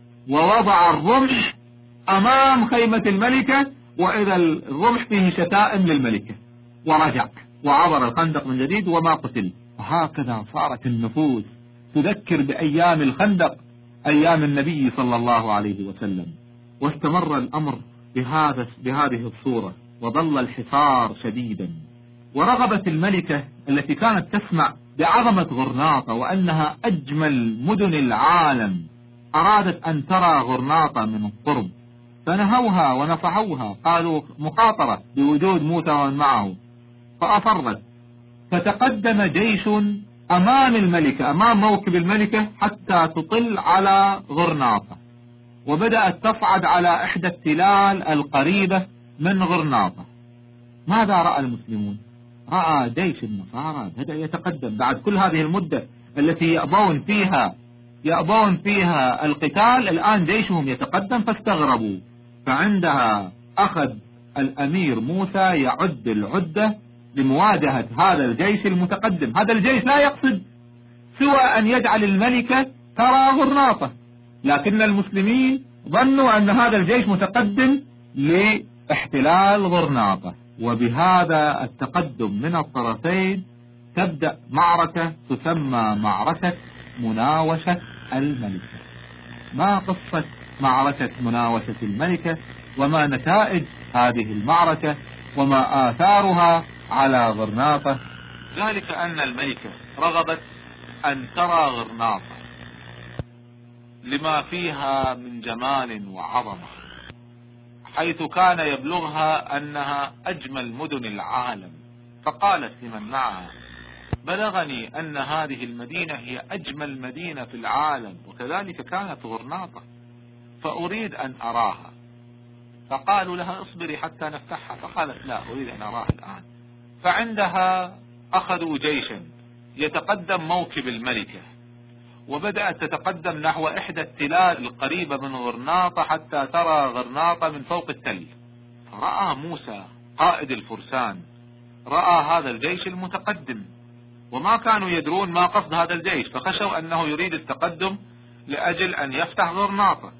S2: ووضع الرمح أمام خيمة الملكة، وإذا الرمح فيه شتائم للملكة، ورجع وعبر الخندق من جديد وما قتل. وهكذا صارت النفوس تذكر بأيام الخندق، أيام النبي صلى الله عليه وسلم. واستمر الأمر بهذا بهذه الصورة، وظل الحصار شديدا. ورغبت الملكة التي كانت تسمع بعظمة غرناطة وأنها أجمل مدن العالم، أرادت أن ترى غرناطة من القرب، فنهوها ونصحوها، قالوا مخاطرة بوجود موسى ومن معه، فأصرت. فتقدم جيش أمام الملكة، أمام موكب الملكة، حتى تطل على غرناطة، وبدأت تصعد على إحدى التلال القريبة من غرناطة. ماذا رأى المسلمون؟ رأى جيش النصارى بدأ يتقدم بعد كل هذه المدة التي يأبون فيها يأبون فيها القتال، الآن جيشهم يتقدم، فاستغربوا. فعندها أخذ الأمير موسى يعد العدة لمواجهة هذا الجيش المتقدم. هذا الجيش لا يقصد سوى أن يجعل الملكة ترى غرناطة، لكن المسلمين ظنوا أن هذا الجيش متقدم لاحتلال غرناطة. وبهذا التقدم من الطرفين تبدأ معركة تسمى معركة مناوشة الملكة. ما قصة معركة مناوشة الملكة، وما نتائج هذه المعركة، وما آثارها على غرناطة؟ ذلك أن الملكة رغبت أن ترى غرناطة لما فيها من جمال وعظمة، حيث كان يبلغها أنها أجمل مدن العالم. فقالت لمن معها: بلغني أن هذه المدينة هي أجمل مدينة في العالم، وكذلك كانت غرناطة، فأريد أن أراها. فقالوا لها: اصبري حتى نفتحها. فقالت: لا، أريد أن أراها الآن. فعندها أخذوا جيشا يتقدم موكب الملكة، وبدأت تتقدم نحو إحدى التلال القريبة من غرناطة حتى ترى غرناطة من فوق التل. فرأى موسى قائد الفرسان، رأى هذا الجيش المتقدم، وما كانوا يدرون ما قصد هذا الجيش، فخشوا أنه يريد التقدم لأجل أن يفتح غرناطة.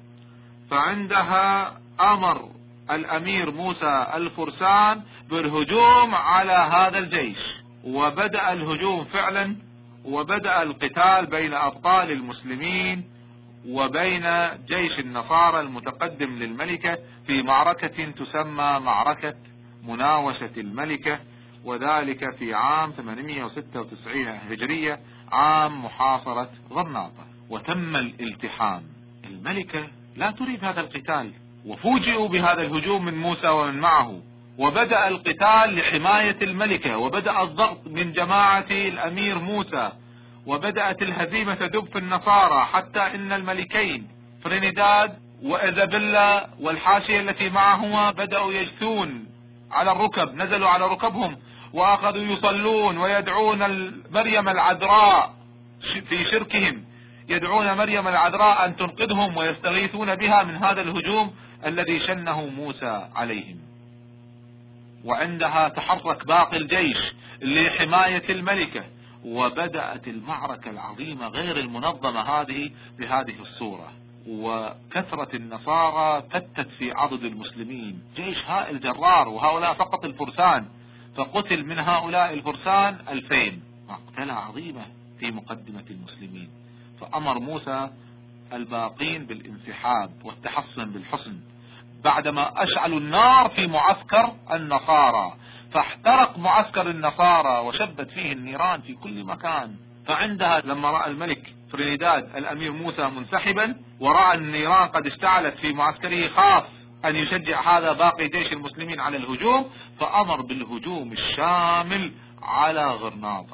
S2: فعندها أمر الأمير موسى الفرسان بالهجوم على هذا الجيش، وبدأ الهجوم فعلا، وبدأ القتال بين أبطال المسلمين وبين جيش النصارى المتقدم للملكة في معركة تسمى معركة مناوشة الملكة، وذلك في عام ثمانمائة وستة وتسعين هجرية، عام محاصرة غرناطة. وتم الالتحام. الملكة لا تريد هذا القتال، وفوجئوا بهذا الهجوم من موسى ومن معه، وبدأ القتال لحماية الملكة، وبدأ الضغط من جماعة الأمير موسى، وبدأت الهزيمة تدب في النصارى، حتى إن الملكين ترينيداد وإيزابيلا والحاشية التي معهما بدأوا يجثون على الركب، نزلوا على ركبهم وأخذوا يصلون ويدعون مريم العذراء في شركهم، يدعون مريم العذراء أن تنقذهم ويستغيثون بها من هذا الهجوم الذي شنه موسى عليهم. وعندها تحرك باقي الجيش لحماية الملكة، وبدأت المعركة العظيمة غير المنظمة هذه بهذه الصورة. وكثرة النصارى فتت في عضد المسلمين، جيش هائل جرار، وهؤلاء فقط الفرسان، فقتل من هؤلاء الفرسان ألفين، مقتلة عظيمة. في مقدمة المسلمين، فأمر موسى الباقين بالانسحاب والتحصن بالحصن بعدما أشعلوا النار في معسكر النصارى، فاحترق معسكر النصارى وشبت فيه النيران في كل مكان. فعندها لما رأى الملك ترينيداد الأمير موسى منسحبا ورأى النيران قد اشتعلت في معسكره، خاف أن يشجع هذا باقي جيش المسلمين على الهجوم، فأمر بالهجوم الشامل على غرناطة،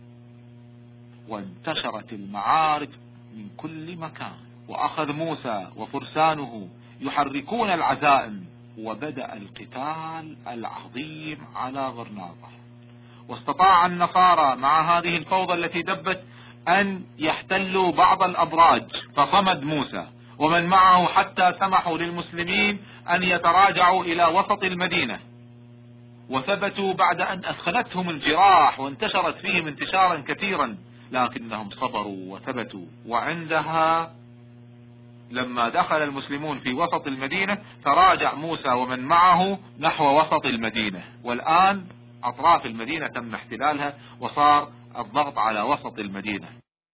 S2: وانتشرت المعارك من كل مكان، وأخذ موسى وفرسانه يحركون العزائم، وبدأ القتال العظيم على غرناطة. واستطاع النصارى مع هذه الفوضى التي دبت أن يحتلوا بعض الأبراج، فصمد موسى ومن معه حتى سمحوا للمسلمين أن يتراجعوا إلى وسط المدينة، وثبتوا بعد أن أثخنتهم الجراح وانتشرت فيهم انتشارا كثيرا، لكنهم صبروا وثبتوا. وعندها لما دخل المسلمون في وسط المدينة تراجع موسى ومن معه نحو وسط المدينة، والآن أطراف المدينة تم احتلالها وصار الضغط على وسط المدينة.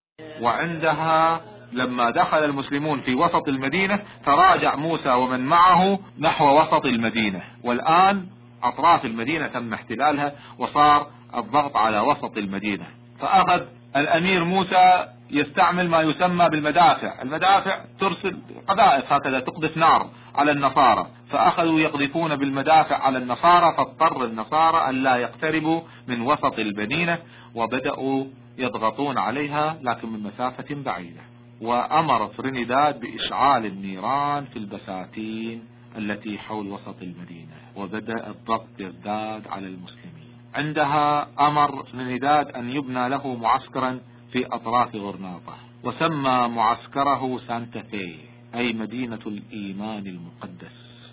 S2: وعندها لما دخل المسلمون في وسط المدينة تراجع موسى ومن معه نحو وسط المدينة، والآن أطراف المدينة تم احتلالها وصار الضغط على وسط المدينة. فأخذ الأمير موسى يستعمل ما يسمى بالمدافع، المدافع ترسل قذائف هكذا تقذف نار على النصارى، فأخذوا يقذفون بالمدافع على النصارى، فاضطر النصارى أن لا يقتربوا من وسط المدينة، وبدأوا يضغطون عليها لكن من مسافة بعيدة. وأمر ترينيداد بإشعال النيران في البساتين التي حول وسط المدينة، وبدأ الضغط يزداد على المسلمين. عندها أمر ترينيداد أن يبنى له معسكرا في أطراف غرناطة، وسمى معسكره سانتا في أي مدينة الإيمان المقدس.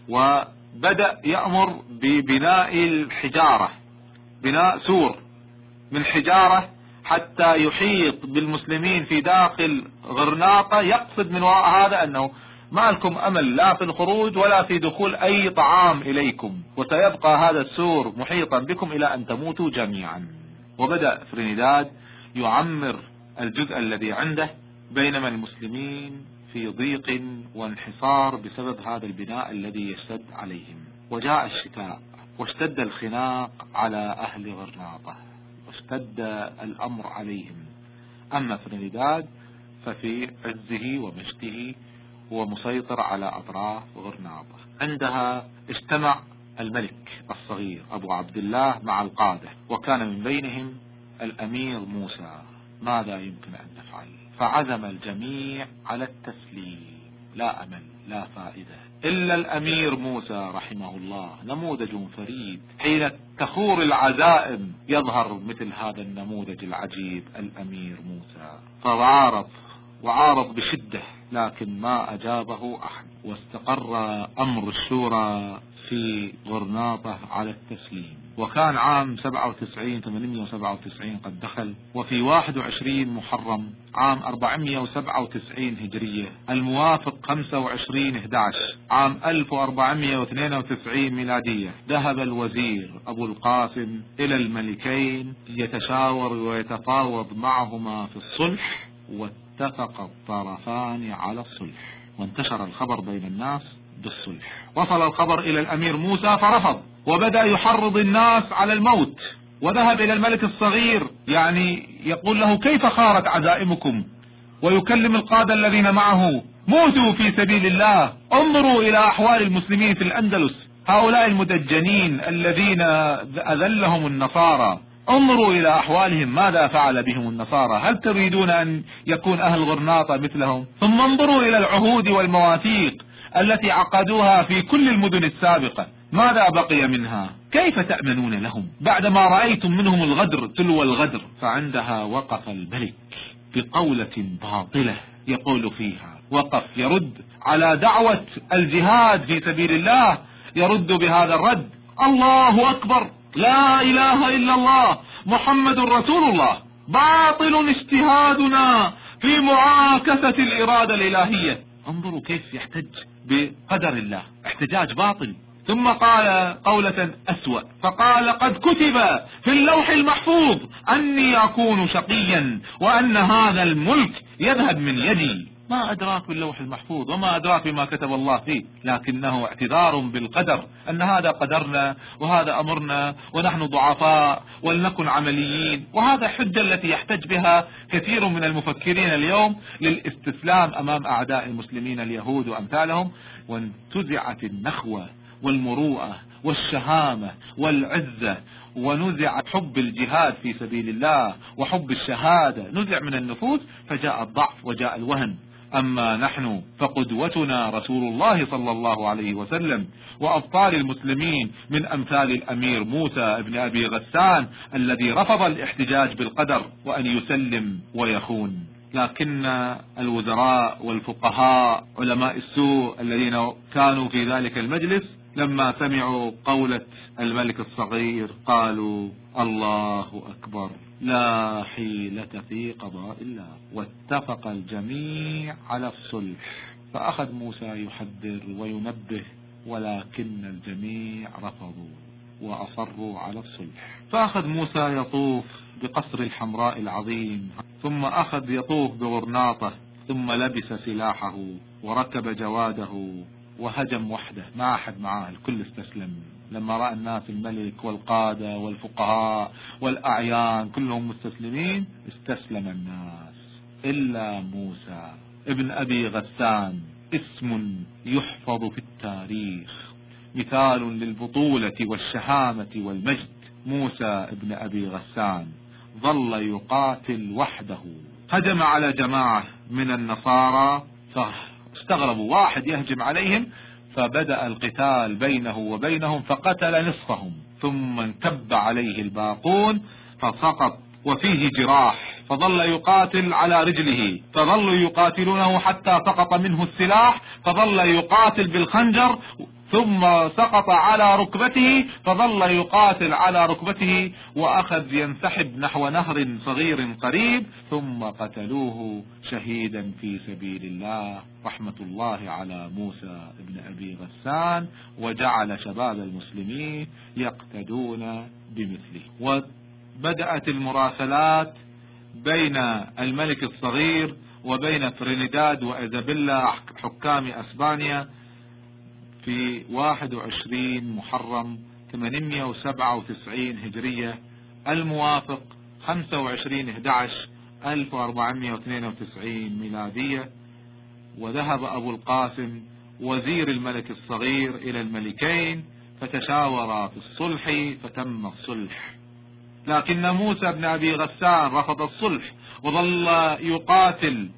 S2: وبدأ يأمر ببناء الحجارة، بناء سور من حجارة حتى يحيط بالمسلمين في داخل غرناطة، يقصد من وراء هذا أنه ما لكم أمل لا في الخروج ولا في دخول أي طعام إليكم، وسيبقى هذا السور محيطا بكم إلى أن تموتوا جميعا. وبدأ ترينيداد يعمر الجزء الذي عنده، بينما المسلمين في ضيق وانحصار بسبب هذا البناء الذي يشتد عليهم. وجاء الشتاء واشتد الخناق على أهل غرناطة واشتد الأمر عليهم. أما ترينيداد ففي عزه ومجده هو مسيطر على أطراف غرناطة. عندها اجتمع الملك الصغير أبو عبد الله مع القادة، وكان من بينهم الأمير موسى. ماذا يمكن أن نفعل؟ فعزم الجميع على التسليم، لا أمل لا فائدة إلا الأمير موسى رحمه الله، نموذج فريد. حين تخور العزائم يظهر مثل هذا النموذج العجيب الأمير موسى. فعارض وعارض بشدة لكن ما أجابه أحد، واستقر أمر الشورى في غرناطة على التسليم. وكان عام سبعة وتسعين ثمانمائة وسبعة وتسعين قد دخل، وفي واحد وعشرين محرم عام أربعمائة وسبعة وتسعين هجرية الموافق خمسة وعشرين أحد عشر عام ألف وأربعمائة واثنين وتسعين ميلادية ذهب الوزير أبو القاسم إلى الملكين يتشاور ويتفاوض معهما في الصلح، واتفق الطرفان على الصلح، وانتشر الخبر بين الناس بالصلح. وصل الخبر إلى الأمير موسى فرفض، وبدأ يحرض الناس على الموت، وذهب إلى الملك الصغير يعني يقول له كيف خارت عزائمكم، ويكلم القادة الذين معه موتوا في سبيل الله، انظروا إلى أحوال المسلمين في الأندلس، هؤلاء المدجنين الذين أذلهم النصارى، انظروا إلى أحوالهم ماذا فعل بهم النصارى، هل تريدون أن يكون أهل غرناطة مثلهم؟ ثم انظروا إلى العهود والمواثيق التي عقدوها في كل المدن السابقة، ماذا بقي منها؟ كيف تأمنون لهم بعدما رأيتم منهم الغدر تلو الغدر؟ فعندها وقف الملك بقولة باطلة يقول فيها، وقف يرد على دعوة الجهاد في سبيل الله، يرد بهذا الرد: الله أكبر، لا إله إلا الله، محمد رسول الله، باطل اجتهادنا في معاكسة الإرادة الإلهية. انظروا كيف يحتج بقدر الله، احتجاج باطل. ثم قال قولة أسوأ فقال قد كتب في اللوح المحفوظ أني أكون شقيا وأن هذا الملك يذهب من يدي. ما أدراك باللوح المحفوظ وما أدراك بما كتب الله فيه، لكنه اعتذار بالقدر أن هذا قدرنا وهذا أمرنا ونحن ضعفاء ولنكن عمليين. وهذا حجة التي يحتج بها كثير من المفكرين اليوم للاستسلام أمام أعداء المسلمين اليهود وأمثالهم. وانتزعت النخوة والمروءة والشهامة والعزة ونزع حب الجهاد في سبيل الله وحب الشهادة نزع من النفوس، فجاء الضعف وجاء الوهن. أما نحن فقدوتنا رسول الله صلى الله عليه وسلم، وأبطال المسلمين من أمثال الأمير موسى بن أبي غسان الذي رفض الاحتجاج بالقدر وأن يسلم ويخون. لكن الوزراء والفقهاء علماء السوء الذين كانوا في ذلك المجلس لما سمعوا قولة الملك الصغير قالوا الله أكبر لا حيلة في قضاء الله، واتفق الجميع على الصلح. فأخذ موسى يحذر وينبه، ولكن الجميع رفضوا وأصروا على الصلح. فأخذ موسى يطوف بقصر الحمراء العظيم، ثم أخذ يطوف بغرناطه، ثم لبس سلاحه وركب جواده وهجم وحده، ما أحد معاه، الكل استسلم. لما رأى الناس الملك والقادة والفقهاء والأعيان كلهم مستسلمين استسلم الناس إلا موسى ابن أبي غسان، اسم يحفظ في التاريخ، مثال للبطولة والشهامة والمجد. موسى ابن أبي غسان ظل يقاتل وحده، هجم على جماعة من النصارى فاستغربوا، واحد يهجم عليهم، فبدأ القتال بينه وبينهم فقتل نصفهم، ثم انكب عليه الباقون فسقط وفيه جراح، فظل يقاتل على رجله، فظلوا يقاتلونه حتى سقط منه السلاح، فظل يقاتل بالخنجر، ثم سقط على ركبته، فظل يقاتل على ركبته وأخذ ينسحب نحو نهر صغير قريب، ثم قتلوه شهيدا في سبيل الله. رحمة الله على موسى ابن أبي غسان، وجعل شباب المسلمين يقتدون بمثله. وبدأت المراسلات بين الملك الصغير وبين ترينيداد وإيزابيلا حكام أسبانيا في واحد وعشرين محرم ثمانمائة وسبعة وتسعين هجرية، الموافق خمسة وعشرين أحد عشر ألف وأربعمائة واثنين وتسعين ميلادية. وذهب أبو القاسم وزير الملك الصغير إلى الملكين فتشاورا في الصلح فتم الصلح، لكن موسى بن أبي غسان رفض الصلح وظل يقاتل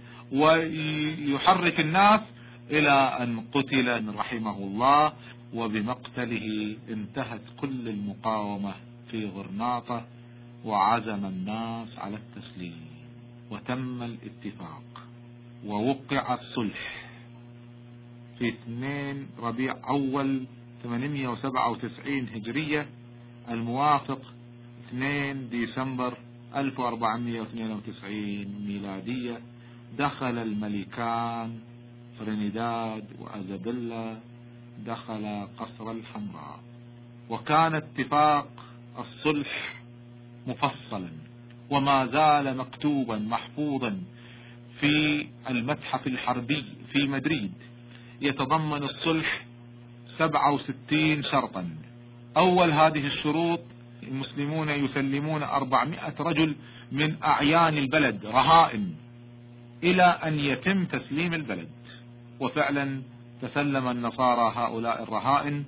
S2: ويحرك الناس إلى أن قتل رحمه الله. وبمقتله انتهت كل المقاومة في غرناطة، وعزم الناس على التسليم، وتم الاتفاق ووقع الصلح في اثنين ربيع أول ثمانمائة وسبعة وتسعين هجرية، الموافق اثنين ديسمبر ألف وأربعمائة واثنين وتسعين ميلادية. دخل الملكان ترينيداد وإيزابيلا دخل قصر الحمراء، وكان اتفاق الصلح مفصلا وما زال مكتوبا محفوظا في المتحف الحربي في مدريد. يتضمن الصلح سبعة وستين شرطا. أول هذه الشروط المسلمون يسلمون أربعمائة رجل من أعيان البلد رهائن إلى أن يتم تسليم البلد، وفعلا تسلم النصارى هؤلاء الرهائن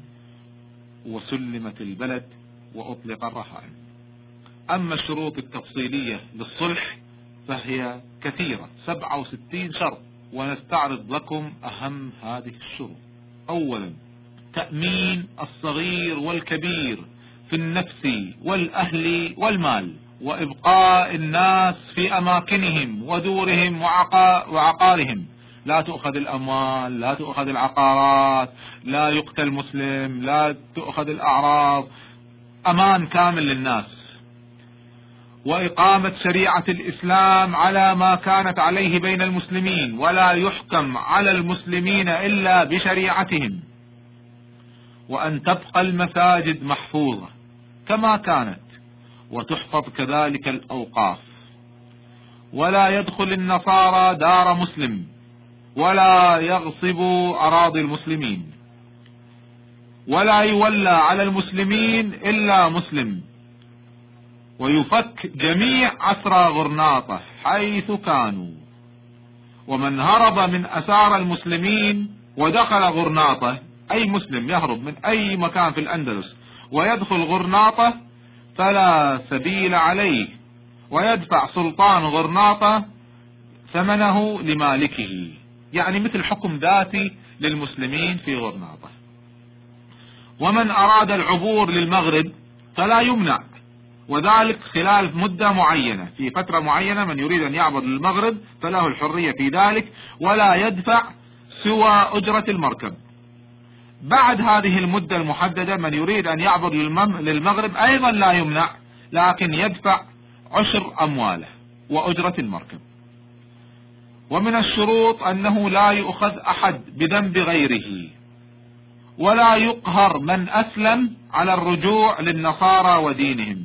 S2: وسلمت البلد وأطلق الرهائن. أما الشروط التفصيلية للصلح فهي كثيرة، سبعة وستين شرط، ونستعرض لكم أهم هذه الشروط. أولا، تأمين الصغير والكبير في النفس والأهل والمال، وإبقاء الناس في أماكنهم ودورهم وعقارهم. لا تؤخذ الأموال، لا تؤخذ العقارات، لا يقتل مسلم، لا تؤخذ الأعراض، أمان كامل للناس. وإقامة شريعة الإسلام على ما كانت عليه بين المسلمين، ولا يحكم على المسلمين إلا بشريعتهم. وأن تبقى المساجد محفوظة كما كانت، وتحفظ كذلك الأوقاف، ولا يدخل النصارى دار مسلم، ولا يغصبوا أراضي المسلمين، ولا يولى على المسلمين إلا مسلم، ويفك جميع أسرى غرناطة حيث كانوا. ومن هرب من أسار المسلمين ودخل غرناطة، أي مسلم يهرب من أي مكان في الأندلس ويدخل غرناطة فلا سبيل عليه، ويدفع سلطان غرناطة ثمنه لمالكه، يعني مثل حكم ذاتي للمسلمين في غرناطة. ومن أراد العبور للمغرب فلا يمنع، وذلك خلال مدة معينة، في فترة معينة من يريد أن يعبر للمغرب فله الحرية في ذلك، ولا يدفع سوى أجرة المركب. بعد هذه المدة المحددة من يريد أن يعبر للمغرب أيضا لا يمنع، لكن يدفع عشر أمواله وأجرة المركب. ومن الشروط أنه لا يؤخذ أحد بذنب غيره، ولا يقهر من أسلم على الرجوع للنصارى ودينهم.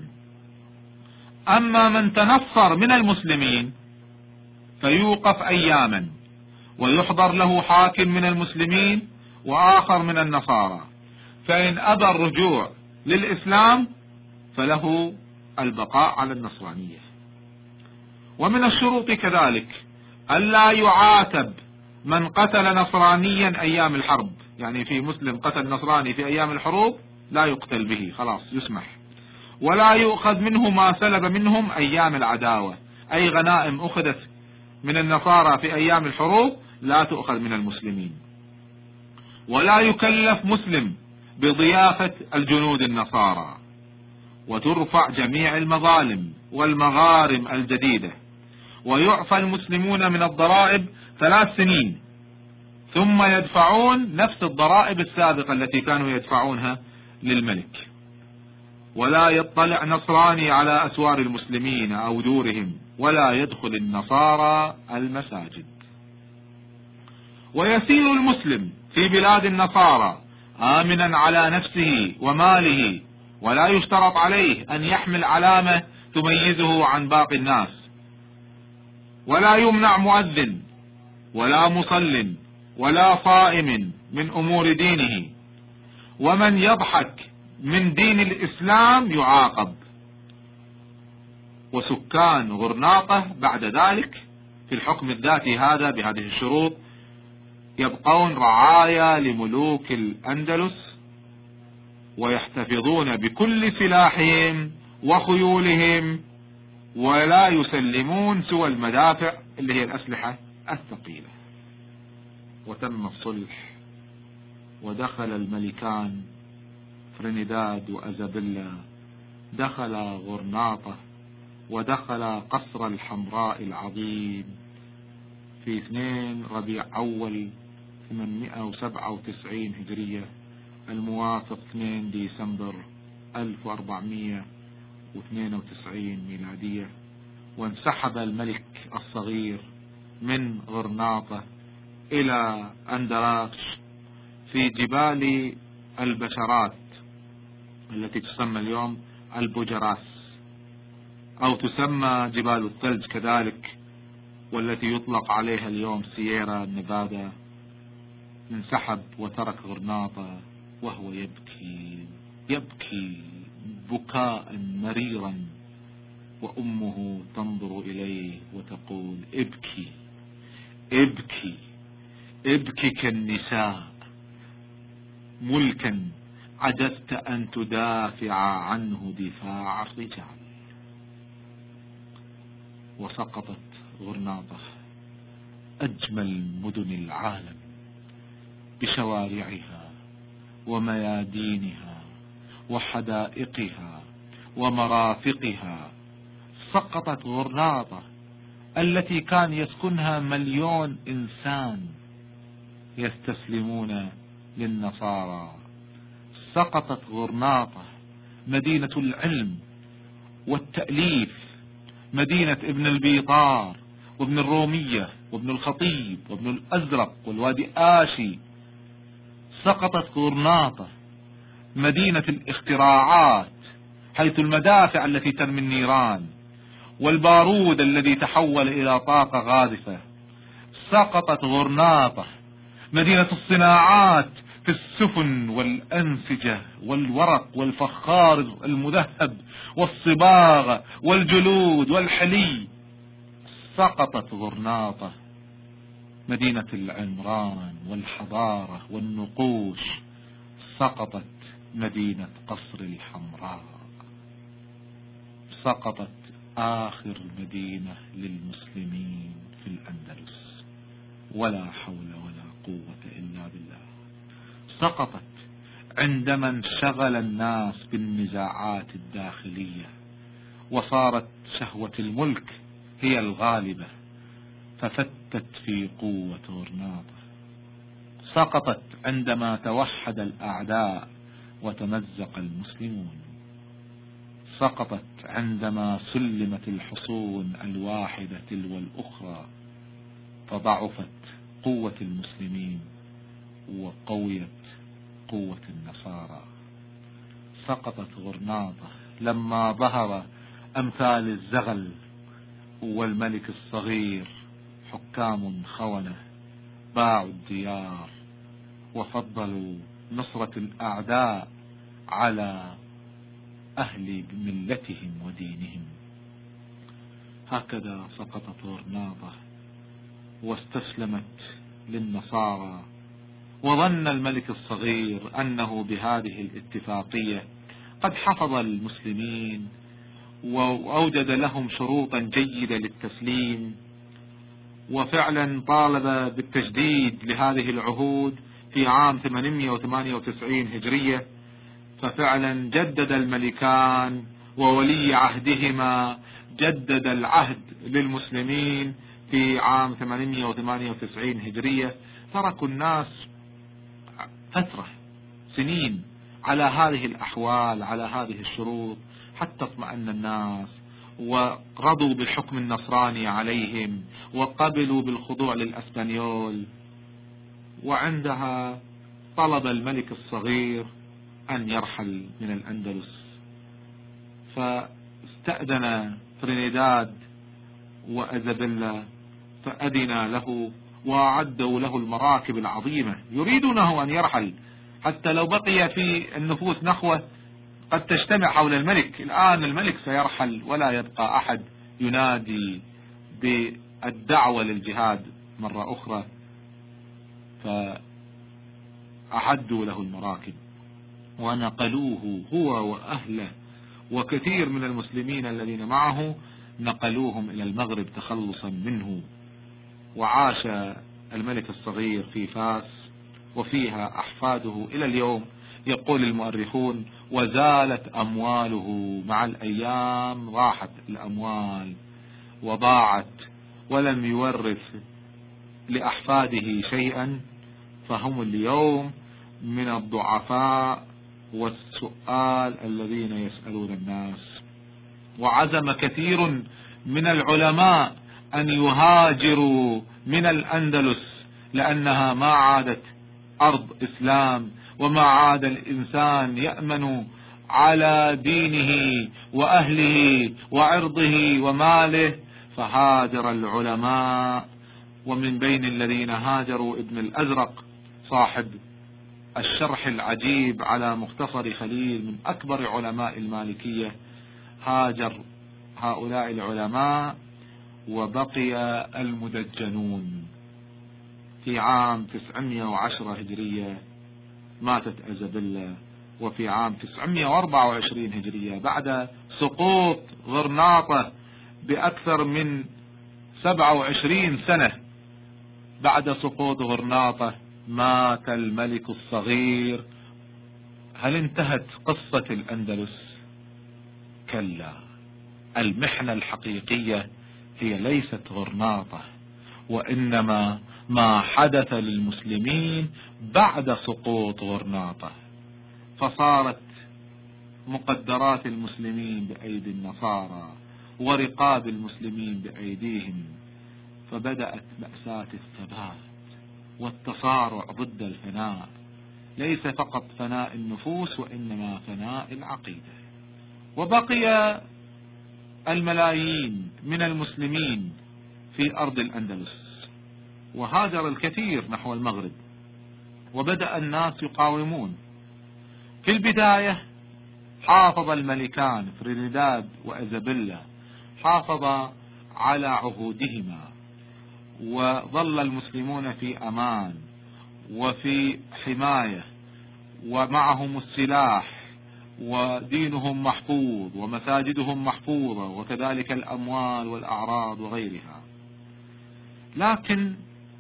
S2: أما من تنصر من المسلمين فيوقف أياما، ويحضر له حاكم من المسلمين وآخر من النصارى، فإن أبى الرجوع للإسلام فله البقاء على النصرانية. ومن الشروط كذلك ألا يعاتب من قتل نصرانيا أيام الحرب، يعني في مسلم قتل نصراني في أيام الحروب لا يقتل به، خلاص يسمح. ولا يؤخذ منه ما سلب منهم أيام العداوة، أي غنائم أخذت من النصارى في أيام الحروب لا تؤخذ من المسلمين. ولا يكلف مسلم بضيافة الجنود النصارى، وترفع جميع المظالم والمغارم الجديدة، ويعفى المسلمون من الضرائب ثلاث سنين، ثم يدفعون نفس الضرائب السابقة التي كانوا يدفعونها للملك. ولا يطلع نصراني على أسوار المسلمين أو دورهم، ولا يدخل النصارى المساجد. ويسير المسلم في بلاد النصارى آمنا على نفسه وماله، ولا يشترط عليه أن يحمل علامة تميزه عن باقي الناس، ولا يمنع مؤذن ولا مصل ولا صائم من أمور دينه. ومن يضحك من دين الإسلام يعاقب. وسكان غرناطة بعد ذلك في الحكم الذاتي هذا بهذه الشروط يبقون رعايا لملوك الأندلس، ويحتفظون بكل سلاحهم وخيولهم، ولا يسلمون سوى المدافع اللي هي الأسلحة الثقيلة. وتم الصلح، ودخل الملكان ترينيداد وأزابيلا، دخل غرناطة، ودخل قصر الحمراء العظيم في اثنين ربيع أول ثمانمائة وسبعة وتسعين هجرية، الموافق اثنين ديسمبر ألف وأربعمائة واثنين وتسعين ميلادية. وانسحب الملك الصغير من غرناطة إلى أندراكش في جبال البشرات التي تسمى اليوم البوجراس، أو تسمى جبال الثلج كذلك، والتي يطلق عليها اليوم سييرا نيفادا. انسحب وترك غرناطة وهو يبكي يبكي بكاء مريرا، وأمه تنظر إليه وتقول: ابكي ابكي ابكي كالنساء، ملكا عجزت أن تدافع عنه دفاع الرجال. وسقطت غرناطة أجمل مدن العالم بشوارعها وميادينها وحدائقها ومرافقها. سقطت غرناطة التي كان يسكنها مليون إنسان يستسلمون للنصارى. سقطت غرناطة مدينة العلم والتأليف، مدينة ابن البيطار وابن الرومية وابن الخطيب وابن الأزرق والوادي آشي. سقطت غرناطة مدينة الاختراعات، حيث المدافع التي ترمي النيران والبارود الذي تحول إلى طاقة غاذفة. سقطت غرناطة، مدينة الصناعات في السفن والأنسجة والورق والفخار المذهب والصباغة والجلود والحلي. سقطت غرناطة، مدينة العمران والحضارة والنقوش. سقطت مدينة قصر الحمراء. سقطت آخر مدينة للمسلمين في الأندلس، ولا حول ولا قوة إلا بالله. سقطت عندما انشغل الناس بالنزاعات الداخلية وصارت شهوة الملك هي الغالبة، ففتت في قوة غرناطة. سقطت عندما توحد الأعداء وتمزق المسلمون. سقطت عندما سلمت الحصون الواحدة تلو الأخرى، فضعفت قوة المسلمين وقويت قوة النصارى. سقطت غرناطة لما ظهر أمثال الزغل والملك الصغير، حكام خونة باعوا الديار وفضلوا نصرة الأعداء على أهل ملتهم ودينهم. هكذا سقطت غرناطة واستسلمت للنصارى، وظن الملك الصغير أنه بهذه الاتفاقية قد حفظ المسلمين وأوجد لهم شروطا جيدة للتسليم، وفعلا طالب بالتجديد لهذه العهود في عام ثمانمائة وثمانية وتسعين هجرية. ففعلا جدد الملكان وولي عهدهما جدد العهد للمسلمين في عام ثمانمائة وثمانية وتسعين هجرية. تركوا الناس فترة سنين على هذه الأحوال، على هذه الشروط، حتى اطمأن الناس ورضوا بالحكم النصراني عليهم وقبلوا بالخضوع للأسبانيول. وعندها طلب الملك الصغير أن يرحل من الأندلس، فاستأذن ترينيداد وأزابيلا فأذن له وأعدوا له المراكب العظيمة، يريدونه أن يرحل حتى لو بقي في النفوس نخوة قد تجتمع حول الملك. الآن الملك سيرحل ولا يبقى أحد ينادي بالدعوة للجهاد مرة أخرى، فأعدوا له المراكب ونقلوه هو وأهله وكثير من المسلمين الذين معه، نقلوهم إلى المغرب تخلصا منه. وعاش الملك الصغير في فاس وفيها أحفاده إلى اليوم. يقول المؤرخون: وزالت أمواله، مع الأيام راحت الأموال وضاعت، ولم يورث لأحفاده شيئا، فهم اليوم من الضعفاء والسؤال الذين يسألون الناس. وعزم كثير من العلماء أن يهاجروا من الأندلس، لأنها ما عادت أرض إسلام، وما عاد الإنسان يأمن على دينه وأهله وعرضه وماله، فهاجر العلماء. ومن بين الذين هاجروا ابن الأزرق صاحب الشرح العجيب على مختصر خليل، من أكبر علماء المالكية. هاجر هؤلاء العلماء وبقي المدجنون. في عام تسعمائة وعشرة هجرية ماتت أزابيلا، وفي عام تسعمائة وأربعة وعشرين هجرية بعد سقوط غرناطة بأكثر من سبعة وعشرين سنة، بعد سقوط غرناطة مات الملك الصغير. هل انتهت قصة الأندلس؟ كلا، المحنة الحقيقية هي ليست غرناطة، وإنما ما حدث للمسلمين بعد سقوط غرناطة. فصارت مقدرات المسلمين بأيدي النصارى ورقاب المسلمين بأيديهم، فبدأت مأساة الثبات والتصارع ضد الفناء. ليس فقط فناء النفوس وإنما فناء العقيدة. وبقي الملايين من المسلمين في أرض الأندلس، وهاجر الكثير نحو المغرب، وبدأ الناس يقاومون. في البداية حافظ الملكان ترينيداد وإيزابيلا حافظ على عهودهما، وظل المسلمون في أمان وفي حماية، ومعهم السلاح، ودينهم محفوظ، ومساجدهم محفوظة، وكذلك الأموال والأعراض وغيرها. لكن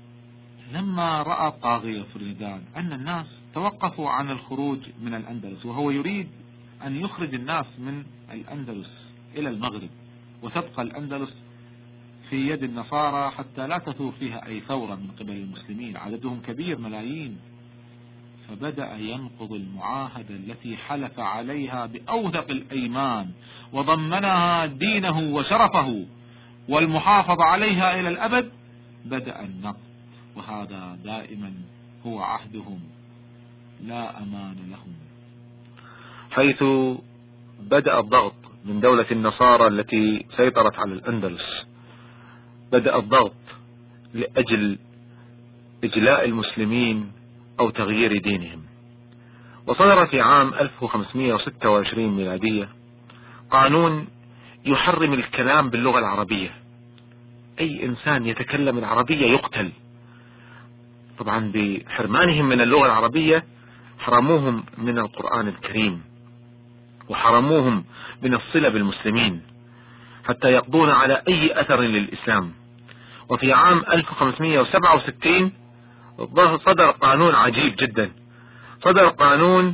S2: لما رأى طاغية ترينيداد أن الناس توقفوا عن الخروج من الأندلس، وهو يريد أن يخرج الناس من الأندلس إلى المغرب، وتبقى الأندلس في يد النصارى حتى لا تثور فيها أي ثورة من قبل المسلمين، عددهم كبير ملايين. فبدأ ينقض المعاهدة التي حلف عليها بأوثق الأيمان، وضمنها دينه وشرفه والمحافظة عليها إلى الأبد. بدأ النقض، وهذا دائما هو عهدهم، لا أمان لهم.
S1: حيث بدأ الضغط من دولة النصارى التي سيطرت على الأندلس، بدأ الضغط لأجل إجلاء المسلمين أو تغيير دينهم. وصدر في عام ألف وخمسمائة وستة وعشرين ميلادية قانون يحرم الكلام باللغة العربية، أي إنسان يتكلم العربية يقتل. طبعا بحرمانهم من اللغة العربية حرموهم من القرآن الكريم، وحرموهم من الصلة بالمسلمين حتى يقضون على أي أثر للإسلام. وفي عام ألف وخمسمائة وسبعة وستين صدر قانون عجيب جدا، صدر قانون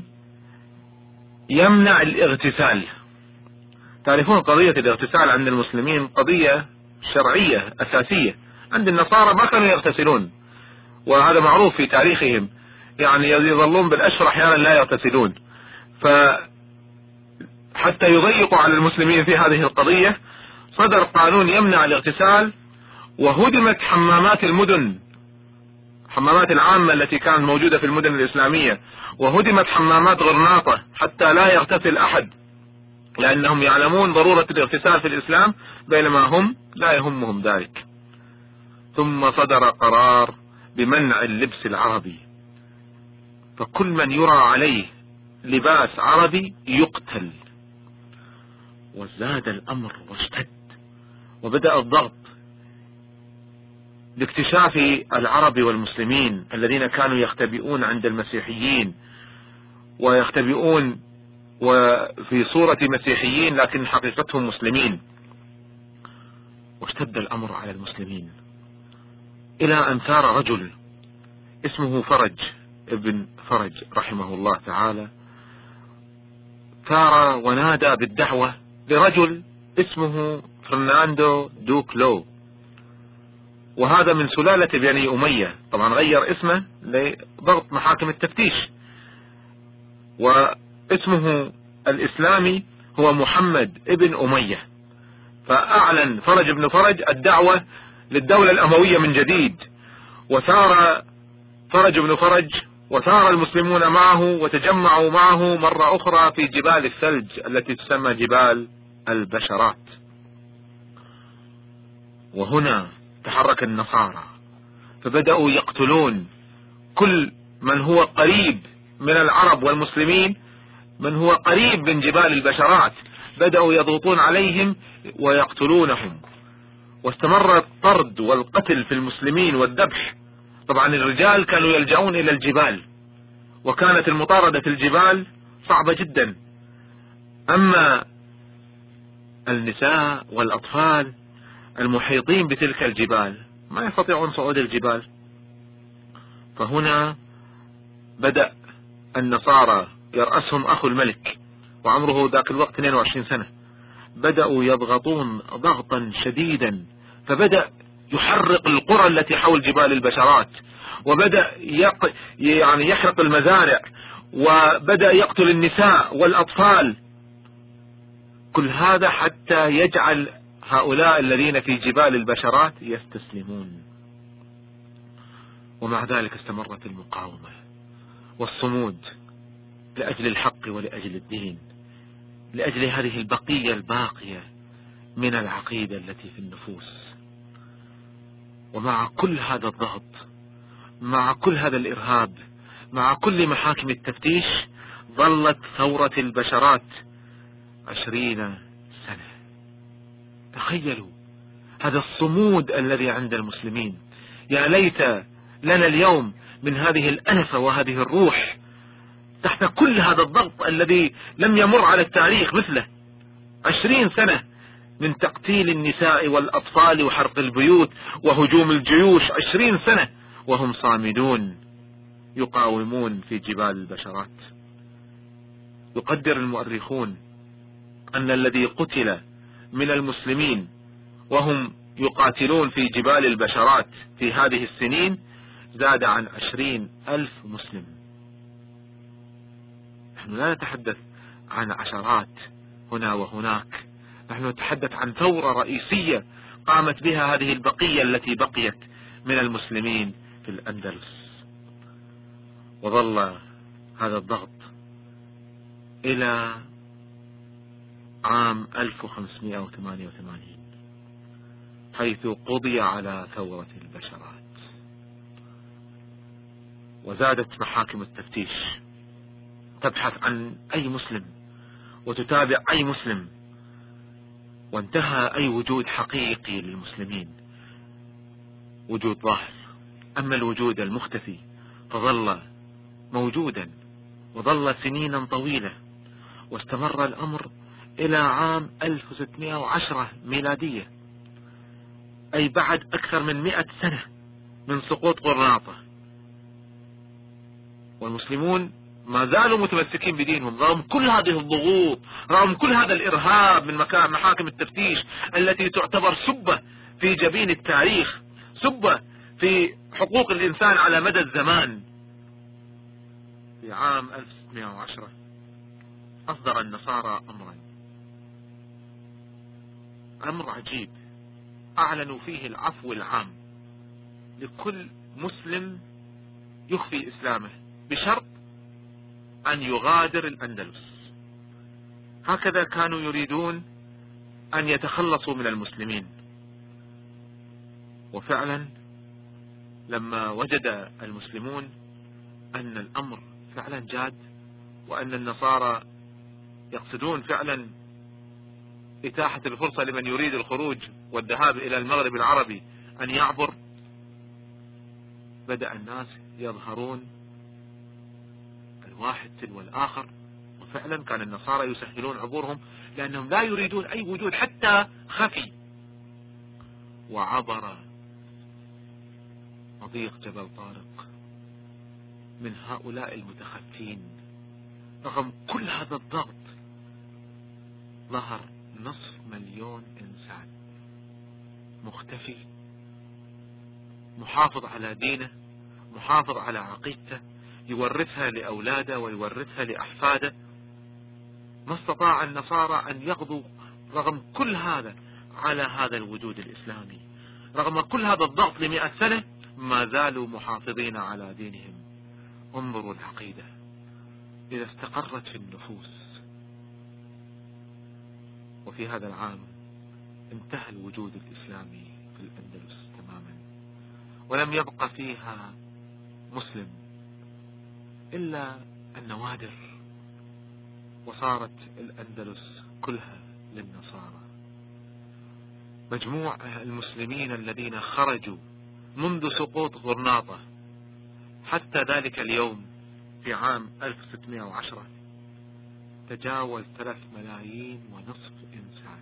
S1: يمنع الاغتسال. تعرفون قضية الاغتسال عند المسلمين قضية شرعية أساسية، عند النصارى ما كانوا يغتسلون، وهذا معروف في تاريخهم، يعني يظلون بالأشهر أحيانا لا يغتسلون. فحتى يضيقوا على المسلمين في هذه القضية صدر قانون يمنع الاغتسال، وهدمت حمامات المدن، حمامات العامة التي كانت موجودة في المدن الإسلامية، وهدمت حمامات غرناطة حتى لا يغتسل أحد، لأنهم يعلمون ضرورة الاغتسال في الإسلام بينما هم لا يهمهم ذلك. ثم صدر قرار بمنع اللبس العربي، فكل من يرى عليه لباس عربي يقتل. وازداد الأمر واشتد، وبدأ الضغط لاكتشاف العرب والمسلمين الذين كانوا يختبئون عند المسيحيين، ويختبئون وفي صورة مسيحيين لكن حقيقتهم مسلمين. واشتد الأمر على المسلمين إلى أن ثار رجل اسمه فرج ابن فرج رحمه الله تعالى، ثار ونادى بالدعوة لرجل اسمه فرناندو دوكلو، وهذا من سلالة بني أمية، طبعا غير اسمه لضغط محاكم التفتيش، واسمه الإسلامي هو محمد ابن أمية. فأعلن فرج بن فرج الدعوة للدولة الأموية من جديد، وثار فرج بن فرج وثار المسلمون معه وتجمعوا معه مرة أخرى في جبال الثلج التي تسمى جبال البشرات. وهنا تحرك النصارى فبدأوا يقتلون كل من هو قريب من العرب والمسلمين، من هو قريب من جبال البشرات بدأوا يضغطون عليهم ويقتلونهم. واستمر الطرد والقتل في المسلمين والذبح. طبعا الرجال كانوا يلجؤون إلى الجبال، وكانت المطاردة في الجبال صعبة جدا. أما النساء والأطفال المحيطين بتلك الجبال ما يستطيعون صعود الجبال. فهنا بدأ النصارى يرأسهم أخو الملك وعمره ذاك الوقت اثنين وعشرين سنة، بدأوا يضغطون ضغطا شديدا، فبدأ يحرق القرى التي حول جبال البشرات، وبدأ يق... يعني يحرق المزارع، وبدأ يقتل النساء والأطفال. كل هذا حتى يجعل هؤلاء الذين في جبال البشرات يستسلمون. ومع ذلك استمرت المقاومة، والصمود لأجل الحق ولأجل الدين، لأجل هذه البقية الباقية من العقيدة التي في النفوس. ومع كل هذا الضغط، مع كل هذا الإرهاب، مع كل محاكم التفتيش، ظلت ثورة البشرات عشرين سنة. تخيلوا هذا الصمود الذي عند المسلمين. يا ليت لنا اليوم من هذه الأنفة وهذه الروح تحت كل هذا الضغط الذي لم يمر على التاريخ مثله. عشرين سنة من تقتيل النساء والأطفال وحرق البيوت وهجوم الجيوش، عشرين سنة وهم صامدون يقاومون في جبال البشرات. يقدر المؤرخون أن الذي قتل من المسلمين وهم يقاتلون في جبال البشرات في هذه السنين زاد عن عشرين ألف مسلم. نحن لا نتحدث عن عشرات هنا وهناك، نحن نتحدث عن ثورة رئيسية قامت بها هذه البقية التي بقيت من المسلمين في الأندلس. وظل هذا الضغط إلى عام ألف وخمسمائة وثمانية وثمانين حيث قضي على ثورة البشرات. وزادت محاكم التفتيش تبحث عن أي مسلم وتتابع أي مسلم، وانتهى أي وجود حقيقي للمسلمين، وجود ظاهر. أما الوجود المختفي فظل موجودا وظل سنينا طويلة. واستمر الأمر إلى عام ألف وستمائة وعشرة ميلادية، أي بعد أكثر من مئة سنة من سقوط غرناطة، والمسلمون ما زالوا متمسكين بدينهم رغم كل هذه الضغوط، رغم كل هذا الإرهاب من مكان محاكم التفتيش التي تعتبر سبة في جبين التاريخ، سبة في حقوق الإنسان على مدى الزمان. في عام ألف وستمائة وعشرة أصدر النصارى أمرا، أمر عجيب، أعلنوا فيه العفو العام لكل مسلم يخفي إسلامه بشرط أن يغادر الأندلس. هكذا كانوا يريدون أن يتخلصوا من المسلمين. وفعلا لما وجد المسلمون أن الأمر فعلا جاد، وأن النصارى يقصدون فعلا إتاحة الفرصة لمن يريد الخروج والذهاب إلى المغرب العربي أن يعبر، بدأ الناس يظهرون الواحد تلو الآخر. وفعلا كان النصارى يسهلون عبورهم لأنهم لا يريدون أي وجود حتى خفي. وعبر مضيق جبل طارق من هؤلاء المتخفين. رغم كل هذا الضغط ظهر نصف مليون إنسان مختفي، محافظ على دينه، محافظ على عقيدته، يورثها لأولاده ويورثها لأحفاده. ما استطاع النصارى أن يغضوا رغم كل هذا على هذا الوجود الإسلامي. رغم كل هذا الضغط لمئة سنة ما زالوا محافظين على دينهم. انظروا العقيدة إذا استقرت في النفوس. وفي هذا العام انتهى الوجود الإسلامي في الأندلس تماما، ولم يبقى فيها مسلم إلا النوادر، وصارت الأندلس كلها للنصارى. مجموع المسلمين الذين خرجوا منذ سقوط غرناطة حتى ذلك اليوم في عام ألف وستمائة وعشرة تجاوز ثلاث ملايين ونصف إنسان.